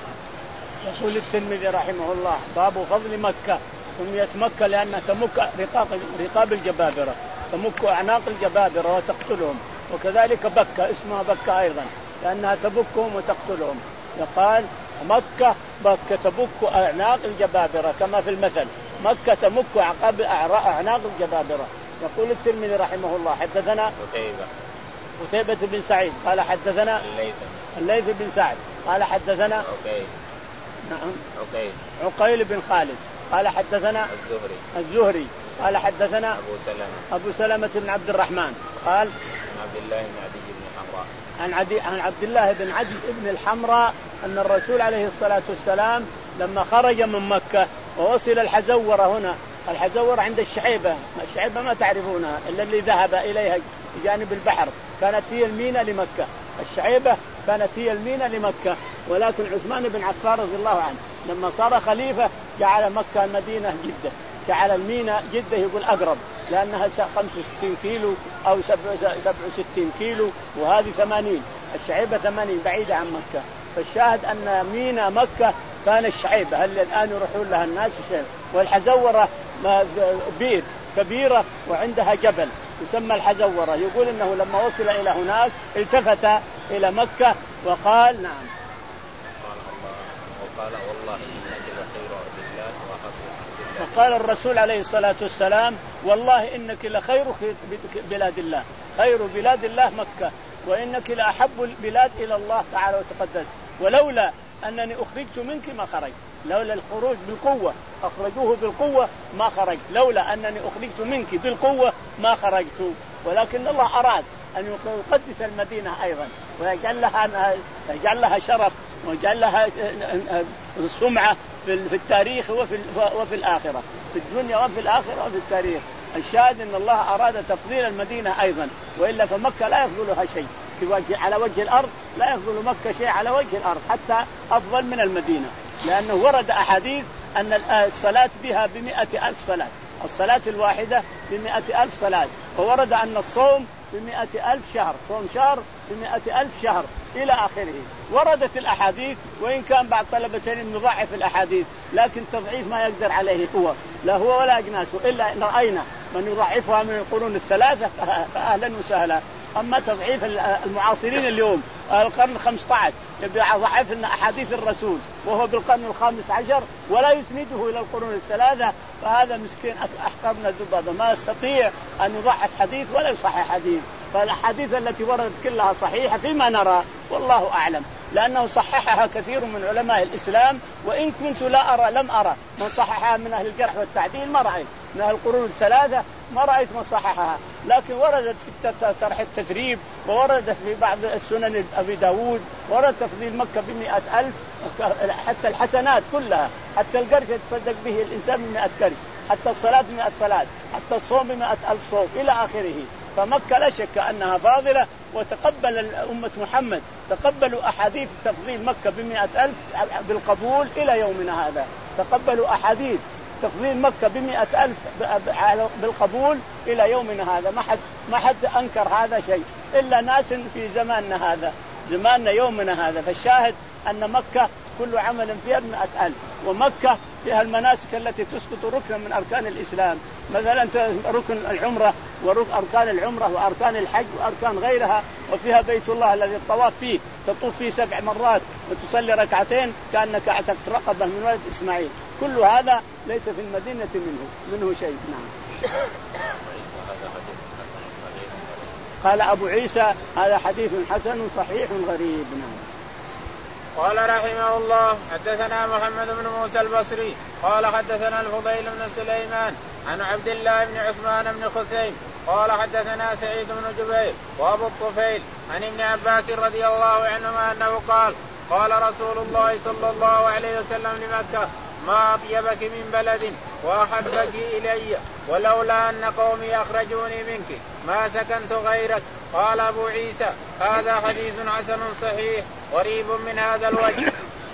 Speaker 1: يقول الترمذي رحمه الله باب فضل مكة. سميت مكة لأنها تمك رقاب, رقاب الجبابرة، تمك أعناق الجبابرة وتقتلهم. وكذلك بكة اسمها بكة أيضا لأنها تبكهم وتقتلهم. يقال مكة بكة تبك أعناق الجبابرة كما في المثل مكة تمك عقاب أعناق الجبابرة. يقول الترمذي رحمه الله حدثنا
Speaker 2: قتيبة
Speaker 1: قتيبة بن سعيد قال حدثنا
Speaker 2: الليث
Speaker 1: الليث بن سعد قال حدثنا
Speaker 2: عقيل
Speaker 1: نعم
Speaker 2: عقيل
Speaker 1: عقيل بن خالد قال حدثنا
Speaker 2: الزهري
Speaker 1: الزهري قال حدثنا
Speaker 2: أبو سلمة
Speaker 1: أبو سلمة بن عبد الرحمن قال
Speaker 2: عن عبد الله بن عدي بن حمراء
Speaker 1: عن عدي عن عبد الله بن عدي بن الحمراء أن الرسول عليه الصلاة والسلام لما خرج من مكة ووصل الحزورة هنا. الحزورة عند الشعيبة، الشعيبة ما تعرفونها إلا اللي ذهب إليها جانب البحر، كانت هي المينا لمكة. الشعيبة كانت هي المينا لمكة، ولكن عثمان بن عفان رضي الله عنه لما صار خليفة جعل مكة المدينة جدة، جعل المينا جدة يقول أقرب لأنها خمسة وستين كيلو أو سبعة وستين كيلو وهذه ثمانين. الشعيبة ثمانين بعيدة عن مكة. فالشاهد أن مينا مكة كان الشعيبة هل الآن يروحون لها الناس. والحزورة بير كبيرة وعندها جبل يسمى الحزورة. يقول إنه لما وصل إلى هناك التفت إلى مكة وقال نعم
Speaker 2: وقال والله إنك لخير أرض الله وأحب أرض الله.
Speaker 1: فقال الرسول عليه الصلاة والسلام والله إنك لخير بلاد الله، خير بلاد الله مكة، وإنك لأحب البلاد إلى الله تعالى وتقدس، ولولا أنني أخرجت منك ما خرج. لولا الخروج بالقوة أخرجوه بالقوة ما خرج، لولا أنني أخرجت منك بالقوة ما خرجت. ولكن الله أراد أن يقدس المدينة أيضا ويجعل لها يجعل لها شرف ويجعل لها سمعة في التاريخ وفي وفي الآخرة، في الدنيا وفي الآخرة وفي التاريخ. الشاهد أن الله أراد تفضيل المدينة أيضا، وإلا فمكة لا يفضلها شيء في وجه على وجه الأرض، لا يفضل مكة شيء على وجه الأرض حتى أفضل من المدينة، لأنه ورد أحاديث أن الصلاة بها بمئة ألف صلاة، الصلاة الواحدة بمئة ألف صلاة. وورد أن الصوم بمئة ألف شهر، صوم شهر بمئة ألف شهر إلى آخره. وردت الأحاديث، وإن كان بعض طلبتين يضعف الأحاديث، لكن تضعيف ما يقدر عليه هو لا هو ولا أجناسه، إلا إن رأينا من يضعفها من القرون الثلاثة فأهلا وسهلا. أما تضعيف المعاصرين اليوم القرن الخامس عشر يبدأ ضعف لنا أحاديث الرسول وهو بالقرن الخامس عشر ولا يسنده إلى القرون الثلاثة، فهذا مسكين أحقرنا الذبابة ما يستطيع أن يضعف حديث ولا يصحح حديث. فالأحاديث التي وردت كلها صحيحة فيما نرى والله أعلم، لأنه صححها كثير من علماء الإسلام، وإن كنت لا أرى لم أرى من صححها من أهل الجرح والتعديل، ما رأيت من أهل القرون الثلاثة ما رأيت من صححها، لكن وردت في طرح التثريب ووردت في بعض السنن أبي داود ورد تفضيل مكة بمئة ألف، حتى الحسنات كلها، حتى القرش يتصدق به الإنسان بمئة قرش، حتى الصلاة بمئة صلاة، حتى الصوم بمئة ألف صوم إلى آخره. فمكة لا شك أنها فاضلة، وتقبل أمة محمد تقبلوا أحاديث تفضيل مكة بمئة ألف بالقبول إلى يومنا هذا، تقبلوا أحاديث تفضيل مكة بمئة ألف بالقبول إلى يومنا هذا، ما حد ما حد أنكر هذا شيء إلا ناس في زماننا هذا، زماننا يومنا هذا. فالشاهد أن مكة كل عمل فيها بمئة ألف، ومكة فيها المناسك التي تسقط ركنا من أركان الإسلام، مثلا ركن العمرة وأركان العمرة وأركان الحج وأركان غيرها، وفيها بيت الله الذي الطواف فيه تطوف فيه سبع مرات وتصلي ركعتين كأنك اعتقت رقبة من ولد إسماعيل. كل هذا ليس في المدينة منه منه شيء. نعم. قال أبو عيسى هذا حديث حسن صحيح غريب. نعم.
Speaker 3: قال رحمه الله حدثنا محمد بن موسى البصري قال حدثنا الفضيل بن سليمان عن عبد الله بن عثمان بن خثيم قال حدثنا سعيد بن جبير وابو الطفيل عن ابن عباس رضي الله عنهما انه قال قال رسول الله صلى الله عليه وسلم لمكة ما أطيبك من بلد وأحبك إلي ولولا أن قومي أخرجوني منك ما سكنت غيرك. قال أبو عيسى هذا حديث حسن صحيح قريب من هذا الوجه.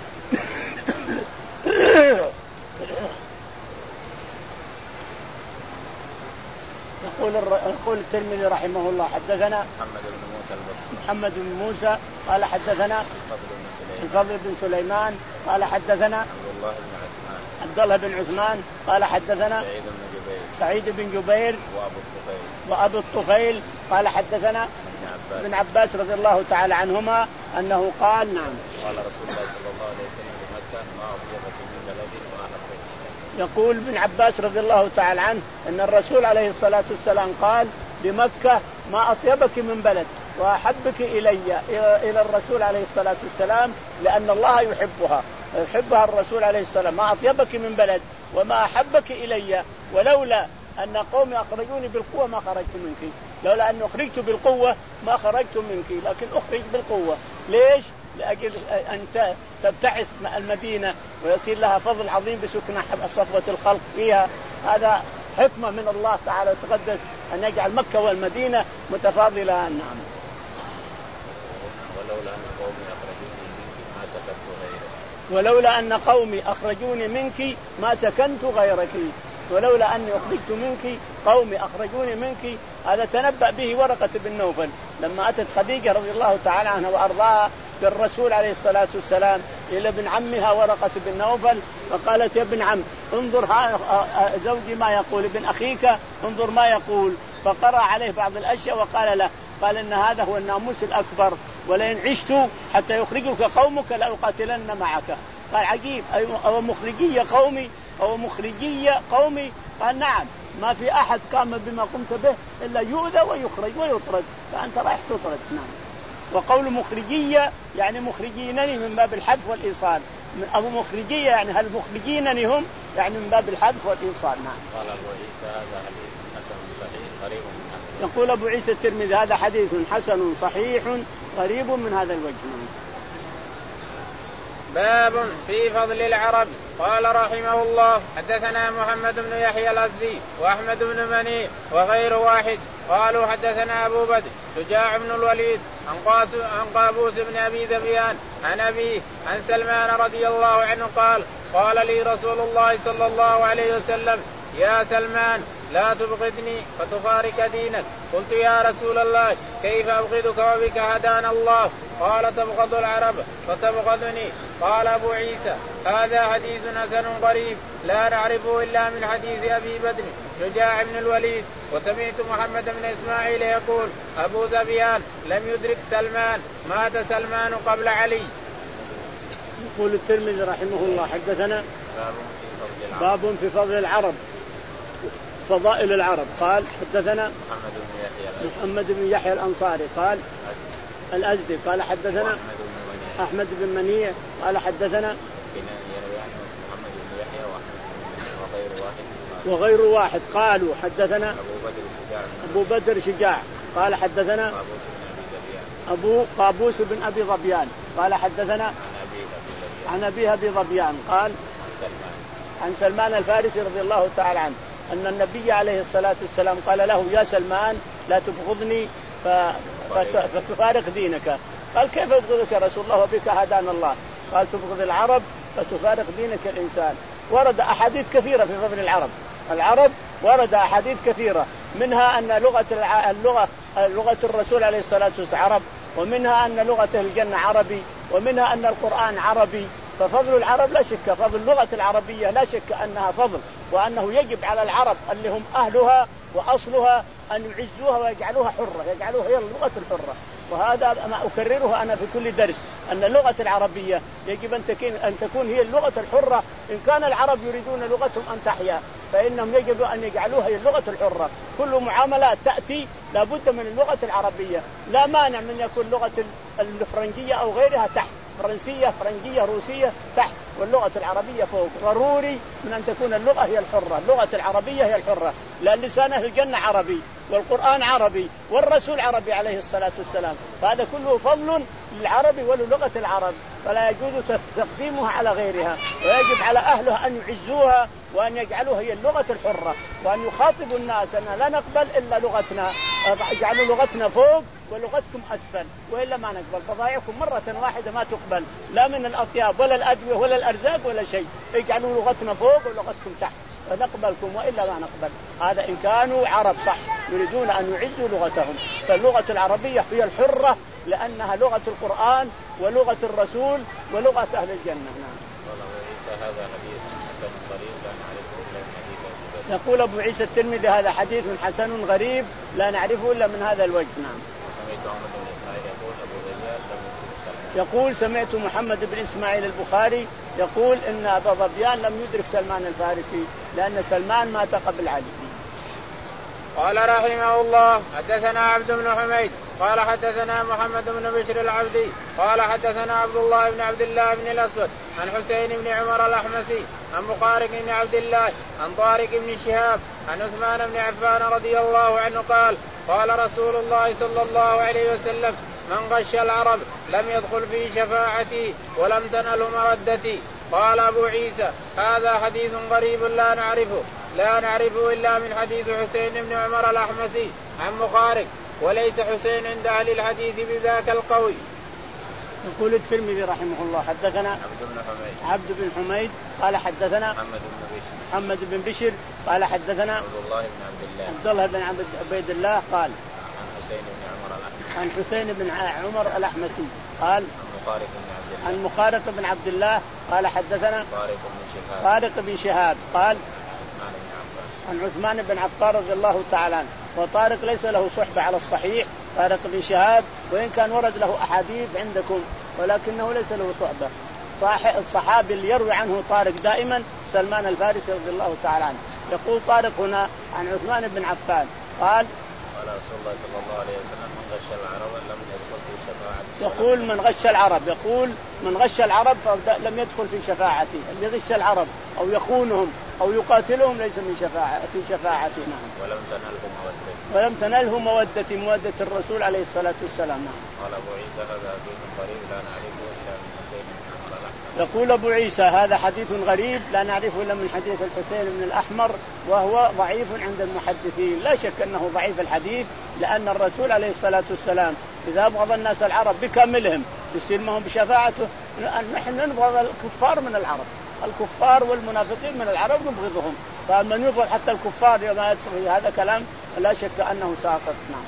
Speaker 1: يقول يقول الترمذي رحمه الله حدثنا
Speaker 2: محمد بن موسى البصري
Speaker 1: محمد بن موسى قال حدثنا الفضل بن سليمان قال حدثنا
Speaker 2: عبد الله بن عثمان
Speaker 1: عبد الله بن عثمان قال حدثنا
Speaker 2: سعيد بن جبير
Speaker 1: سعيد بن جبير
Speaker 2: وابو الطفيل
Speaker 1: وابو الطفيل قال حدثنا
Speaker 2: ابن عباس
Speaker 1: ابن عباس رضي الله تعالى عنهما انه قال نعم
Speaker 2: قال رسول الله صلى الله عليه وسلم لمكة ما أطيبك من بلد وأحبك.
Speaker 1: يقول ابن عباس رضي الله تعالى عنه ان الرسول عليه الصلاة والسلام قال لمكة ما أطيبك من بلد وأحبك إلي إلى الرسول عليه الصلاة والسلام لأن الله يحبها يحبها الرسول عليه السلام. ما أطيبك من بلد وما أحبك إلي ولولا أن قومي أخرجوني بالقوة ما خرجت منك، لولا أن أخرجت بالقوة ما خرجت منك، لكن أخرج بالقوة. ليش؟ لأجل أن تبتعث المدينة ويصير لها فضل عظيم بسكن صفوة الخلق فيها. هذا حكمة من الله تعالى وتقدس أن يجعل مكة والمدينة متفاضلان. نعم.
Speaker 2: ولولا أن قومي أخرجوني منك ما سكنت غيرك
Speaker 1: ولولا أن قومي أخرجوني منك ما سكنت غيرك ولولا أني أخرجت منك قومي أخرجوني منك. هذا تنبأ به ورقة بن نوفل لما أتت خديجة رضي الله تعالى عنها وأرضاها بالرسول عليه الصلاة والسلام إلى ابن عمها ورقة بن نوفل فقالت يا ابن عم انظر زوجي ما يقول، ابن أخيك انظر ما يقول. فقرأ عليه بعض الأشياء وقال له قال إن هذا هو الناموس الأكبر ولئن عشت حتى يخرجك قومك لأقاتلن معك. قال عجيب أو مخرجية قومي أو مخرجية قومي؟ قال نعم، ما في أحد قام بما قمت به إلا يؤذى ويخرج ويطرد، فأنت رايح تطرد. نعم. وقول مخرجية يعني مخرجينني من باب الحذف والإيصال، أبو مخرجية يعني هل مخرجينني هم يعني من باب الحذف والإيصال. نعم.
Speaker 2: قال أبو عيسى هذا حديث حسن صحيح قريب من هذا.
Speaker 1: يقول أبو عيسى الترمذي هذا حديث حسن صحيح قريب من هذا الوجه.
Speaker 3: باب في فضل العرب. قال رحمه الله حدثنا محمد بن يحيى الأزدي وأحمد بن منيع وغير واحد قالوا حدثنا أبو بدر شجاع بن الوليد عن قابوس بن أبي ذبيان عن أبيه عن سلمان رضي الله عنه قال قال لي رسول الله صلى الله عليه وسلم يا سلمان لا تبغضني فتفارق دينك. قلت يا رسول الله كيف أبغضك وبك هدانا الله؟ قال تبغض العرب فتبغضني. قال أبو عيسى هذا حديث حسن غريب لا نعرفه إلا من حديث أبي بدر شجاع بن الوليد. وسمعت محمد بن إسماعيل يقول أبو ذبيان لم يدرك سلمان، مات سلمان قبل علي.
Speaker 1: يقول الترمذي رحمه الله حدثنا باب في فضل العرب فضائل العرب. قال حدثنا محمد بن يحيى الأنصاري قال الأزدي قال حدثنا أحمد بن منيع قال حدثنا وغير واحد قالوا حدثنا أبو بدر شجاع قال حدثنا أبو قابوس بن أبي ظبيان قال حدثنا عن أبي أبي ظبيان قال عن سلمان الفارسي رضي الله تعالى عنه أن النبي عليه الصلاة والسلام قال له يا سلمان لا تبغضني فتفارق دينك. قال كيف أبغضك يا رسول الله وبك هدانا الله؟ قال تبغض العرب فتفارق دينك الإنسان. ورد أحاديث كثيرة في فضل العرب. العرب ورد أحاديث كثيرة، منها أن لغة اللغة لغة الرسول عليه الصلاة والسلام عرب، ومنها أن لغة الجنة عربي، ومنها أن القرآن عربي. ففضل العرب لا شك، فضل اللغة العربية لا شك أنها فضل، وأنه يجب على العرب اللي هم أهلها وأصلها أن يعزوها ويجعلوها حرة، يجعلوها هي اللغة الحرة. وهذا ما أكرره أنا في كل درس، أن اللغة العربية يجب أن تكون أن تكون هي اللغة الحرة. إن كان العرب يريدون لغتهم أن تحيا فإنهم يجب أن يجعلوها هي اللغة الحرة. كل معاملات تأتي لابد من اللغة العربية، لا مانع من يكون لغة الفرنجية أو غيرها تحت، فرنسية فرنجية روسية تحت، واللغة العربية فوق. ضروري من أن تكون اللغة هي الحرة، اللغة العربية هي الحرة، لأن لسان أهل الجنة عربي، والقرآن عربي، والرسول عربي عليه الصلاة والسلام. فهذا كله فضل للعرب وللغة العرب، فلا يجوز تقديمها على غيرها، ويجب على أهلها أن يعزوها وأن يجعلوها هي اللغة الحرة، وأن يخاطبوا الناس أن لا نقبل إلا لغتنا، اجعلوا لغتنا فوق ولغتكم أسفل، وإلا ما نقبل. بضائعكم مرة واحدة ما تقبل، لا من الأطياب ولا الأدوية ولا الأرزاق ولا شيء، اجعلوا لغتنا فوق ولغتكم تحت فنقبلكم، وإلا ما نقبل. هذا إن كانوا عرب صح يريدون أن يعزوا لغتهم. فاللغة العربية هي الحرة لأنها لغة القرآن ولغة الرسول ولغة أهل الجنة. نعم.
Speaker 2: هذا حديث حسن غريب لا نعرفه إلا من حديث.
Speaker 1: يقول أبو عيسى الترمذي هذا حديث حسن غريب لا نعرفه إلا من هذا الوجه. نعم. يقول سمعت محمد بن إسماعيل البخاري يقول إن أبا ظبيان لم يدرك سلمان الفارسي لأن سلمان مات قبل علي.
Speaker 3: قال رحمه الله حدثنا عبد بن حميد قال حدثنا محمد بن بشر العبدي قال حدثنا عبد الله بن عبد الله بن الأسود عن حسين بن عمر الأحمسي عن مخارق بن عبد الله عن طارق بن شهاب عن عثمان بن عفان رضي الله عنه قال قال رسول الله صلى الله عليه وسلم من غش العرب لم يدخل في شفاعتي ولم تنل مودتي. قال أبو عيسى هذا حديث غريب لا نعرفه لا نعرفه إلا من حديث حسين بن عمر الأحمسي عن مخارق، وليس حسين عند أهل الحديث بذاك القوي.
Speaker 1: يقول الترمذي رحمه الله حدثنا
Speaker 2: عبد بن حميد
Speaker 1: عبد بن حميد قال حدثنا
Speaker 2: محمد بن بشر
Speaker 1: محمد بن بشر قال حدثنا
Speaker 2: عبد الله بن عبد الله
Speaker 1: عبد الله بن عبيد الله قال
Speaker 2: عن حسين بن عمر الأحمسي
Speaker 1: عن حسين بن عمر الأحمسي قال
Speaker 2: عن مخارق بن عبد الله
Speaker 1: عن مخارق بن عبد الله قال حدثنا
Speaker 2: طارق بن شهاب
Speaker 1: طارق بن شهاب قال
Speaker 2: عن
Speaker 1: عثمان بن عفان رضي الله تعالى عنه. وطارق ليس له صحبة على الصحيح، طارق بن شهاب وإن كان ورد له أحاديث عندكم ولكنه ليس له صحبة. صاحب الصحابي اللي يروي عنه طارق دائما سلمان الفارسي رضي الله تعالى عنه. يقول طارق هنا عن عثمان بن عفان قال
Speaker 2: قال رسول الله صلى الله عليه وسلم من غش العرب لم يدخل في شفاعتي.
Speaker 1: يقول من غش العرب يقول من غش العرب لم يدخل في شفاعتي. اللي غش العرب أو يخونهم أو يقاتلهم ليس من شفاعة في شفاعتي. نعم.
Speaker 2: ولم تنله مودتي
Speaker 1: ولم تنله مودتي مودة الرسول عليه الصلاة والسلام. نعم.
Speaker 2: قال أبو عيسى هذا حديث غريب لا نعرفه إلا من حسين بن عمر الأحمر.
Speaker 1: يقول أبو عيسى هذا حديث غريب لا نعرفه إلا من حديث الحسين بن الأحمر وهو ضعيف عند المحدثين. لا شك أنه ضعيف الحديث لأن الرسول عليه الصلاة والسلام إذا أبغض الناس العرب بكاملهم يصير معهم بشفاعته. نحن نبغض الكفار من العرب، الكفار والمنافقين من العرب نبغضهم، فمن يبغض حتى الكفار يوم يدخل هذا كلام لا شك أنه ساقط. نعم.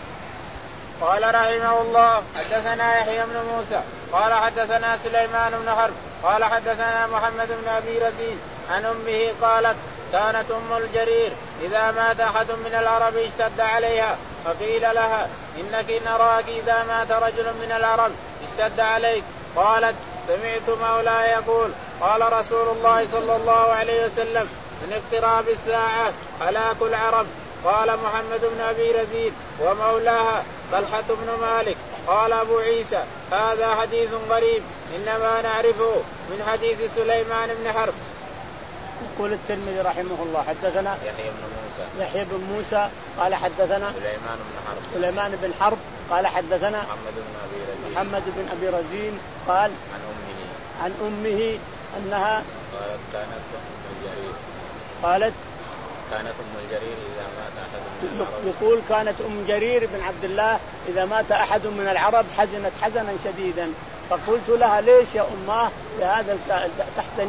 Speaker 3: قال رحمه الله حدثنا يحيى بن موسى قال حدثنا سليمان بن حرب قال حدثنا محمد بن أبي رزين عن أمه قالت كانت أم الجرير إذا مات أحد من العرب اشتد عليها فقيل لها إنك نراك إذا مات رجل من العرب اشتد عليك. قالت سمعت مولاي يقول قال رسول الله صلى الله عليه وسلم من اقتراب الساعة هلاك العرب. قال محمد بن أبي رزين ومولاها طلحة بن مالك. قال أبو عيسى هذا حديث غريب إنما نعرفه من حديث سليمان بن حرب.
Speaker 1: يقول الترمذي رحمه الله حدثنا
Speaker 2: يحيى بن موسى
Speaker 1: يحيى بن موسى قال حدثنا
Speaker 2: سليمان بن حرب
Speaker 1: سليمان بن حرب قال حدثنا
Speaker 2: محمد بن أبي رزين
Speaker 1: محمد بن أبي رزين قال
Speaker 2: عن أمه
Speaker 1: عن أمه أنها
Speaker 2: قالت كانت أم الجرير
Speaker 1: قالت
Speaker 2: كانت أم الجرير إذا مات أحد من العرب
Speaker 1: يقول كانت أم جرير بن عبد الله إذا مات أحد من العرب حزنت حزنا شديدا. فقلت لها ليش يا أماه بهذا تحزنين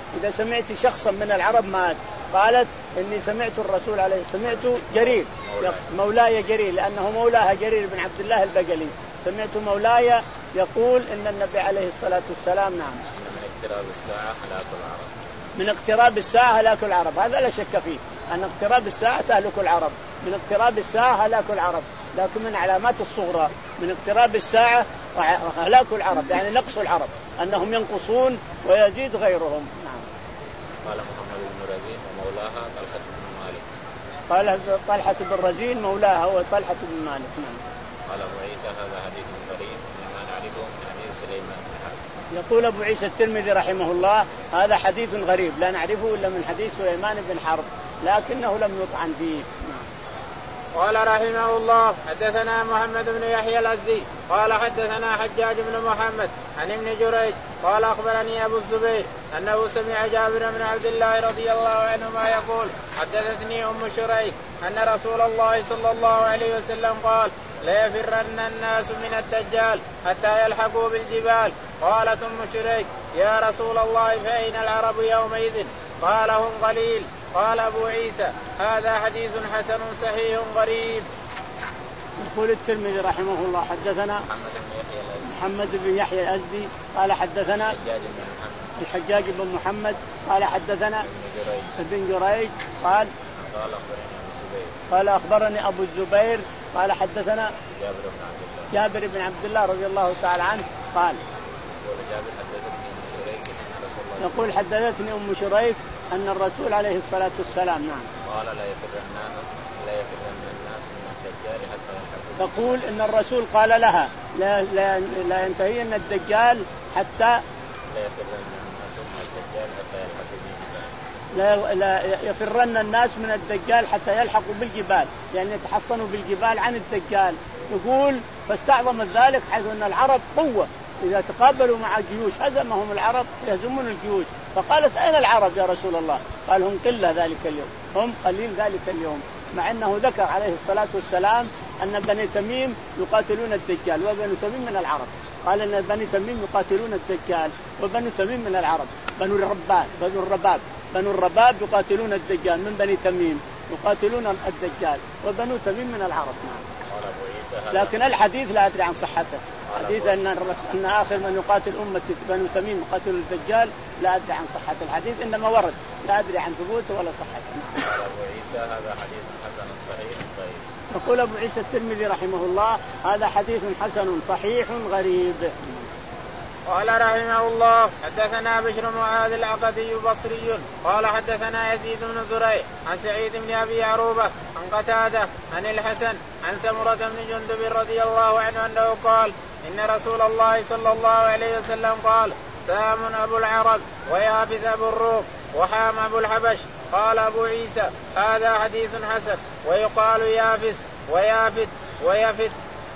Speaker 1: إذا سمعت شخصا من العرب مات. قالت إني سمعت الرسول عليه سمعت جرير مولاي جرير لأنه مولاها جرير بن عبد الله البجلي. سمعت مولاي يقول إن النبي عليه الصلاة والسلام نعم
Speaker 2: من اقتراب الساعة هلاك العرب.
Speaker 1: من اقتراب الساعة هلاك العرب هذا لا شك فيه أن اقتراب الساعة تهلك العرب. من اقتراب الساعة هلاك العرب لكن من علامات الصغرى من اقتراب الساعة هلاك العرب يعني نقص العرب أنهم ينقصون ويزيد غيرهم. نعم.
Speaker 2: قال محمد بن رزين ومولاها طلحة بن مالك.
Speaker 1: قال طلحة بن رزين مولاها هو طلحة بن مالك. نعم.
Speaker 2: قال أبو عيسى هذا حديث غريب مما نعرفه من حديث سليمان بن حرب.
Speaker 1: يقول أبو عيسى الترمذي رحمه الله هذا حديث غريب لا نعرفه إلا من حديث سليمان بن حرب لكنه لم يطعن فيه. نعم.
Speaker 3: قال رحمه الله حدثنا محمد بن يحيى الأزدي قال حدثنا حجاج بن محمد عن ابن جريج قال أخبرني أبو الزبير أنه سمع جابر بن عبد الله رضي الله عنهما يقول حدثتني أم شريك أن رسول الله صلى الله عليه وسلم قال ليفرن الناس من الدجال حتى يلحقوا بالجبال. قالت أم شريك يا رسول الله فأين العرب يومئذ؟ قال هم قليل. قال أبو عيسى هذا حديث حسن صحيح غريب.
Speaker 1: يقول الترمذي رحمه الله حدثنا محمد بن يحيى الأزدي قال حدثنا الحجاج بن محمد قال حدثنا ابن جريج قال قال أخبرني أبو الزبير قال حدثنا جابر بن عبد الله رضي الله تعالى عنه قال يقول حدثتني أم شريك أن الرسول عليه الصلاة والسلام نعم
Speaker 2: قال لا يفرن لا يفرن الناس من الدجال حتى يلحقوا.
Speaker 1: تقول إن الرسول قال لها لا لا لا ينتهين الدجال حتى
Speaker 2: لا يفرن الناس من الدجال حتى يلحقوا بالجبال.
Speaker 1: لا لا يفرن الناس من الدجال حتى يلحقوا بالجبال يعني يتحصنوا بالجبال عن الدجال. يقول فاستعظم ذلك حيث أن العرب قوة إذا تقابلوا مع جيوش هزمهم العرب يهزمون الجيوش. فقالت أين العرب يا رسول الله؟ قال هم قلة ذلك اليوم هم قليل ذلك اليوم مع أنه ذكر عليه الصلاة والسلام أن بني تميم يقاتلون الدجال وبني تميم من العرب. قال أن بني تميم يقاتلون الدجال وبني تميم من العرب. بنو الرباب بنو الرباب بنو الرباب يقاتلون الدجال من بني تميم يقاتلون الدجال وبنو تميم من العرب. لكن الحديث لا أدري عن صحته. حديث أن أن آخر من يقاتل أمة بنو تميم يقاتل الدجال لا أدري عن صحة الحديث إنما ورد لا أدري عن ثبوته ولا صحته.
Speaker 2: قال أبو عيسى هذا حديث حسن صحيح غريب.
Speaker 1: يقول أبو عيسى الترمذي رحمه الله هذا حديث حسن صحيح غريب.
Speaker 3: قال رحمه الله حدثنا بشر معاذ العقدي بصري قال حدثنا يزيد بن زريع عن سعيد بن أبي عروبة عن قتادة عن الحسن عن سمرة بن جندب رضي الله عنه أنه قال إن رسول الله صلى الله عليه وسلم قال سام أبو العرب ويافث أبو الروم وحام أبو الحبش. قال أبو عيسى هذا حديث حسن ويقال يافث ويافث ويافث.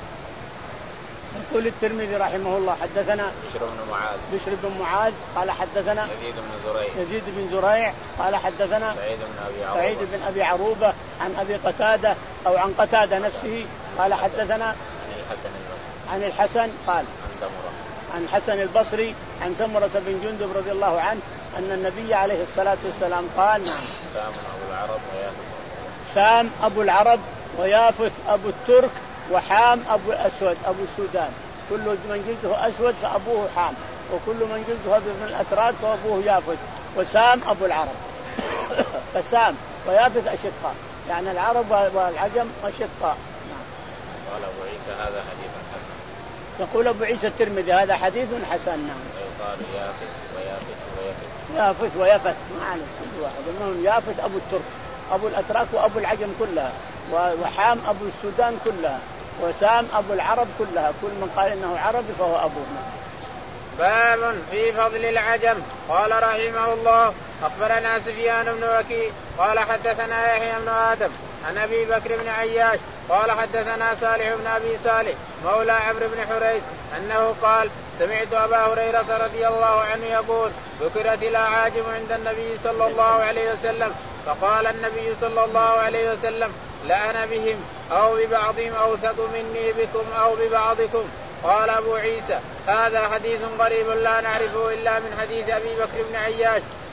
Speaker 1: يقول الترمذي رحمه الله حدثنا
Speaker 2: بشر بن معاذ
Speaker 1: بشر بن معاذ قال حدثنا
Speaker 2: يزيد بن زريع
Speaker 1: يزيد بن زريع قال حدثنا
Speaker 2: سعيد بن أبي عروبة
Speaker 1: سعيد بن أبي عروبة عن أبي قتادة أو عن قتادة نفسه قال حدثنا
Speaker 2: عن الحسن البصري
Speaker 1: عن الحسن قال
Speaker 2: عن سمرة
Speaker 1: عن الحسن البصري عن سمرة بن جندب رضي الله عنه أن النبي عليه الصلاة والسلام قال نعم
Speaker 2: سام أبو العرب ويافث
Speaker 1: سام أبو العرب ويافث أبو الترك وحام أبو الأسود أبو السودان. كل من جلده أسود فأبوه حام وكل من جلده من الأتراك فأبوه يافث وسام أبو العرب. فسام ويافث أشقاء يعني العرب والعجم أشقاء.
Speaker 2: قال أبو عيسى هذا حديث حسن.
Speaker 1: يقول أبو عيسى الترمذي هذا حديث حسن. نعم.
Speaker 2: قال يافث ويافث ويافث
Speaker 1: يافث ويافث معنا كل واحد منهم يافث أبو الترك أبو الأتراك وأبو العجم كلها وحام أبو السودان كلها وسام أبو العرب كلها. كل من قال إنه عربي فهو أبوه.
Speaker 3: باب في فضل العجم. قال رحمه الله أخبرنا سفيان بن وكيع قال حدثنا يحيى بن آدم عن أبي بكر بن عياش قال حدثنا صالح بن أبي صالح مولى عمرو بن حريث أنه قال سمعت أبا هريرة رضي الله عنه يقول ذكرت الأعاجم عند النبي صلى الله عليه وسلم فقال النبي صلى الله عليه وسلم لأنا بهم أو ببعضهم أوثق مني بكم أو ببعضكم. قال أبو عيسى هذا حديث غريب لا نعرفه إلا من حديث أبي بكر بن عياش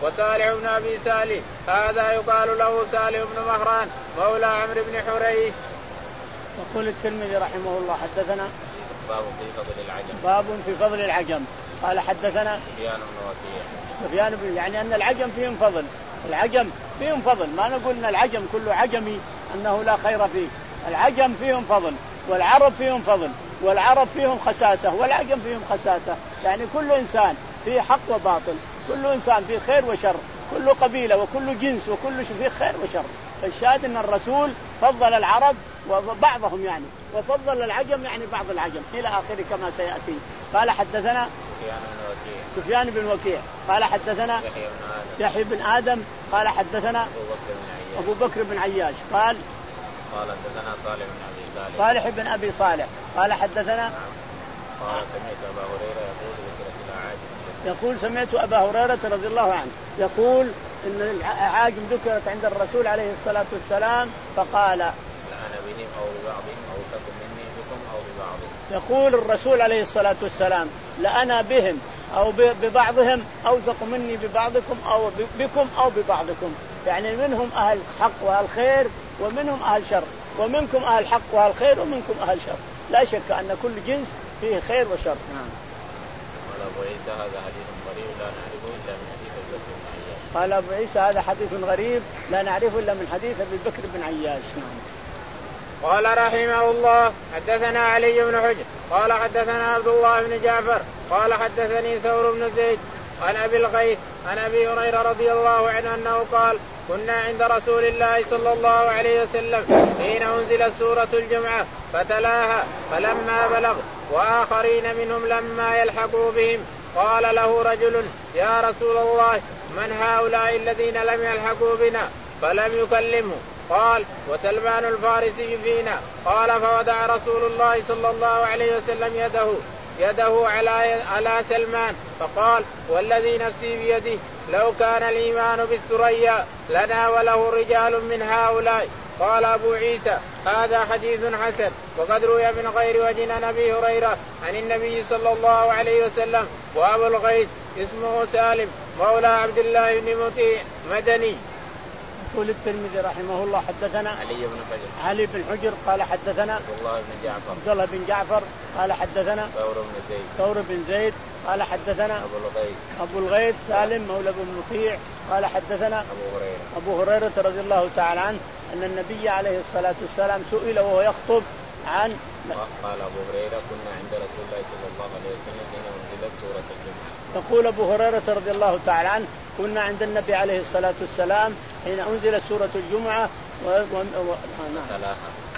Speaker 3: وصالح بن أبي سالم هذا يقال له صالح بن مهران مولى عمرو بن حريث.
Speaker 1: يقول الترمذي رحمه الله حدثنا
Speaker 2: باب في فضل العجم
Speaker 1: باب في فضل العجم. قال حدثنا
Speaker 2: سفيان بن وكيع
Speaker 1: سفيان بن يعني أن العجم فيهم فضل. العجم فيهم فضل، ما نقول أن العجم كله عجمي أنه لا خير فيه. العجم فيهم فضل والعرب فيهم فضل، والعرب فيهم خساسة والعجم فيهم خساسة. يعني كل إنسان فيه حق وباطل، كل إنسان فيه خير وشر، كل قبيلة وكل جنس وكل شيء فيه خير وشر. فالشاهد أن الرسول فضل العرب وبعضهم يعني، وفضل العجم يعني بعض العجم إلى آخره كما سيأتي. قال حدثنا سفيان بن وكيع قال حدثنا يحيى بن آدم قال حدثنا أبو بكر بن عياش قال
Speaker 2: قال حدثنا صالح بن أبي صالح
Speaker 1: صالح بن أبي صالح قال حدثنا
Speaker 2: قال سمعت أبا هريرة يقول ذكرت الأعاجم
Speaker 1: يقول سمعت أبا هريرة رضي الله عنه يقول إن الأعاجم ذكرت عند الرسول عليه الصلاة والسلام فقال
Speaker 2: لأنا بهم أو ببعضهم أو تكن مني بكم أو ببعضهم.
Speaker 1: يقول الرسول عليه الصلاة والسلام لأنا بهم أو ببعضهم أوثق مني ببعضكم أو بكم أو ببعضكم. يعني منهم أهل حق وأهل خير ومنهم أهل شر، ومنكم أهل حق وأهل خير ومنكم أهل شر. لا شك أن كل جنس فيه خير وشر. نعم.
Speaker 2: قال أبو عيسى هذا حديث غريب لا نعرفه إلا من حديث أبي بكر بن عياش.
Speaker 1: قال أبو عيسى هذا حديث غريب لا نعرفه إلا من حديث أبي بكر بن عياش. نعم.
Speaker 3: قال رحمه الله حدثنا علي بن حجر قال حدثنا عبد الله بن جعفر قال حدثني ثور بن زيد عن أبي الغيث عن أبي هريرة رضي الله عنه أنه قال كنا عند رسول الله صلى الله عليه وسلم حين أنزلت سورة الجمعة فتلاها فلما بلغ وآخرين منهم لما يلحقوا بهم قال له رجل يا رسول الله من هؤلاء الذين لم يلحقوا بنا؟ فلم يكلمه. قال وسلمان الفارسي فينا. قال فوضع رسول الله صلى الله عليه وسلم يده يده على على سلمان فقال والذي نفسي بيده لو كان الإيمان بالثريا لناوله رجال من هؤلاء. قال أبو عيسى هذا حديث حسن وقد روي من غير وجه عن أبي هريرة عن النبي صلى الله عليه وسلم. وأبو الغيث اسمه سالم مولى عبد الله بن مطيع مدني.
Speaker 1: يقول الترمذي رحمه الله حدثنا
Speaker 2: علي بن حجر
Speaker 1: علي بن حجر قال حدثنا
Speaker 2: عبد الله بن جعفر
Speaker 1: عبد الله بن جعفر قال حدثنا
Speaker 2: ثور بن زيد
Speaker 1: ثور بن زيد قال حدثنا
Speaker 2: أبو الغيث
Speaker 1: أبو الغيث سالم مولى بن مطيع قال حدثنا
Speaker 2: أبو هريرة
Speaker 1: أبو هريرة رضي الله تعالى عنه أن النبي عليه الصلاة والسلام سئل وهو يخطب عن
Speaker 2: قال أبو هريرة كنا عند رسول الله صلى الله عليه وسلم حين أنزلت سورة الجمعة.
Speaker 1: يقول أبو هريرة رضي الله تعالى عنه كنا عند النبي عليه الصلاة والسلام حين أنزلت سورة الجمعة و... و... و...
Speaker 2: فتلاها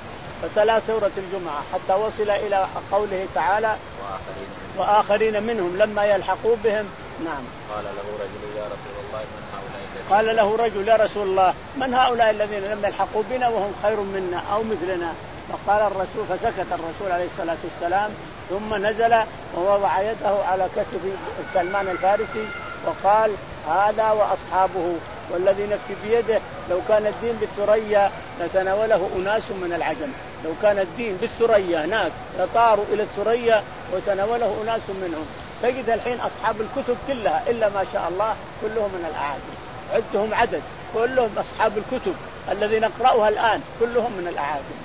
Speaker 1: فتلا سورة الجمعة حتى وصل إلى قوله تعالى
Speaker 2: وآخرين منهم,
Speaker 1: وآخرين منهم لما يلحقوا بهم. نعم.
Speaker 2: قال له رجل يا رسول الله من هؤلاء
Speaker 1: قال له رجل يا رسول الله من هؤلاء الذين لم يلحقوا بنا وهم خير منا أو مثلنا؟ فقال الرسول فسكت الرسول عليه الصلاة والسلام ثم نزل ووضع يده على كتف سلمان الفارسي وقال هذا وأصحابه والذي نفسي بيده لو كان الدين بالثريا لتناوله أناس من العجم. لو كان الدين بالثريا هناك لطاروا إلى الثريا وتناوله أناس منهم. تجد الحين أصحاب الكتب كلها إلا ما شاء الله كلهم من الأعاجم، عدتهم عدد كلهم أصحاب الكتب الذين نقرأها الآن كلهم من الأعاجم.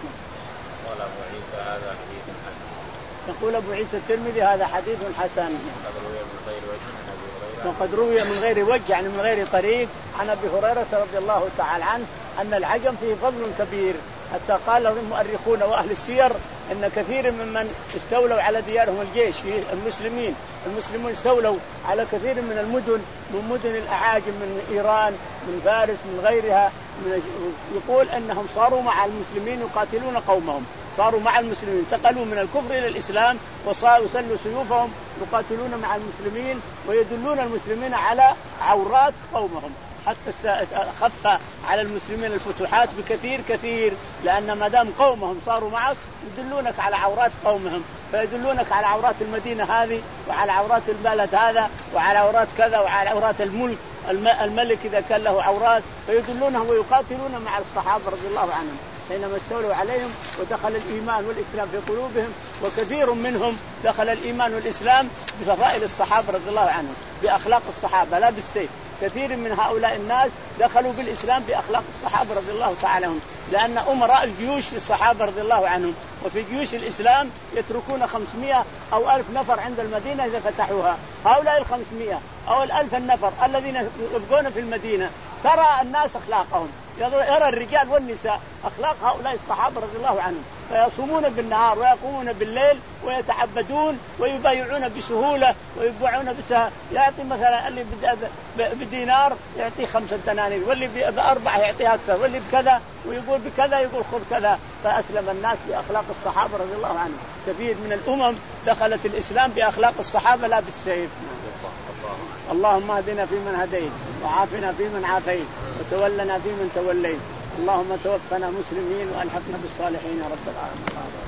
Speaker 2: قال أبو عيسى هذا حديث حسن.
Speaker 1: يقول أبو عيسى الترمذي هذا حديث حسن وقد روي من غير وجه يعني من غير طريق عن أبي هريرة رضي الله تعالى عنه أن العجم فيه فضل كبير حتى قال المؤرخون وأهل السير أن كثير ممن استولوا على ديارهم الجيش في المسلمين المسلمون استولوا على كثير من المدن من مدن الأعاجم من إيران من فارس من غيرها من يقول أنهم صاروا مع المسلمين يقاتلون قومهم، صاروا مع المسلمين انتقلوا من الكفر إلى الإسلام وصاروا يسلوا سيوفهم يقاتلون مع المسلمين ويدلون المسلمين على عورات قومهم حتى خف على المسلمين الفتوحات بكثير كثير لأن ما دام قومهم صاروا معك يدلونك على عورات قومهم فيدلونك على عورات المدينة هذه وعلى عورات البلد هذا وعلى عورات كذا وعلى عورات الملك الملك إذا كان له عورات فيدلونهم ويقاتلون مع الصحابة رضي الله عنهم حينما استولوا عليهم ودخل الإيمان والإسلام في قلوبهم وكثير منهم دخل الإيمان والإسلام بفضائل الصحابة رضي الله عنهم بأخلاق الصحابة لا بالسيف كثير من هؤلاء الناس دخلوا بالإسلام بأخلاق الصحابة رضي الله تعالى عنهم، لأن أمراء الجيوش الصحابة رضي الله عنهم وفي جيوش الإسلام يتركون خمسمائة أو ألف نفر عند المدينة إذا فتحوها. هؤلاء الخمسمائة أو الألف النفر الذين يبقون في المدينة ترى الناس أخلاقهم، يرى الرجال والنساء أخلاق هؤلاء الصحابة رضي الله عنهم، فيصومون بالنهار ويقومون بالليل ويتعبدون ويبايعون بسهولة ويبيعون بسهولة. يعطي مثلا اللي بدينار يعطي خمسة دنانير، واللي بأربعة يعطي أكثر، واللي بكذا ويقول بكذا يقول خذ كذا. فأسلم الناس بأخلاق الصحابة رضي الله عنهم. كثير من الأمم دخلت الإسلام بأخلاق الصحابة لا بالسيف. اللهم اهدنا فيمن هديت وعافنا فيمن عافيت وتولنا فيمن توليت. اللهم توفنا مسلمين وألحقنا بالصالحين يا رب العالمين.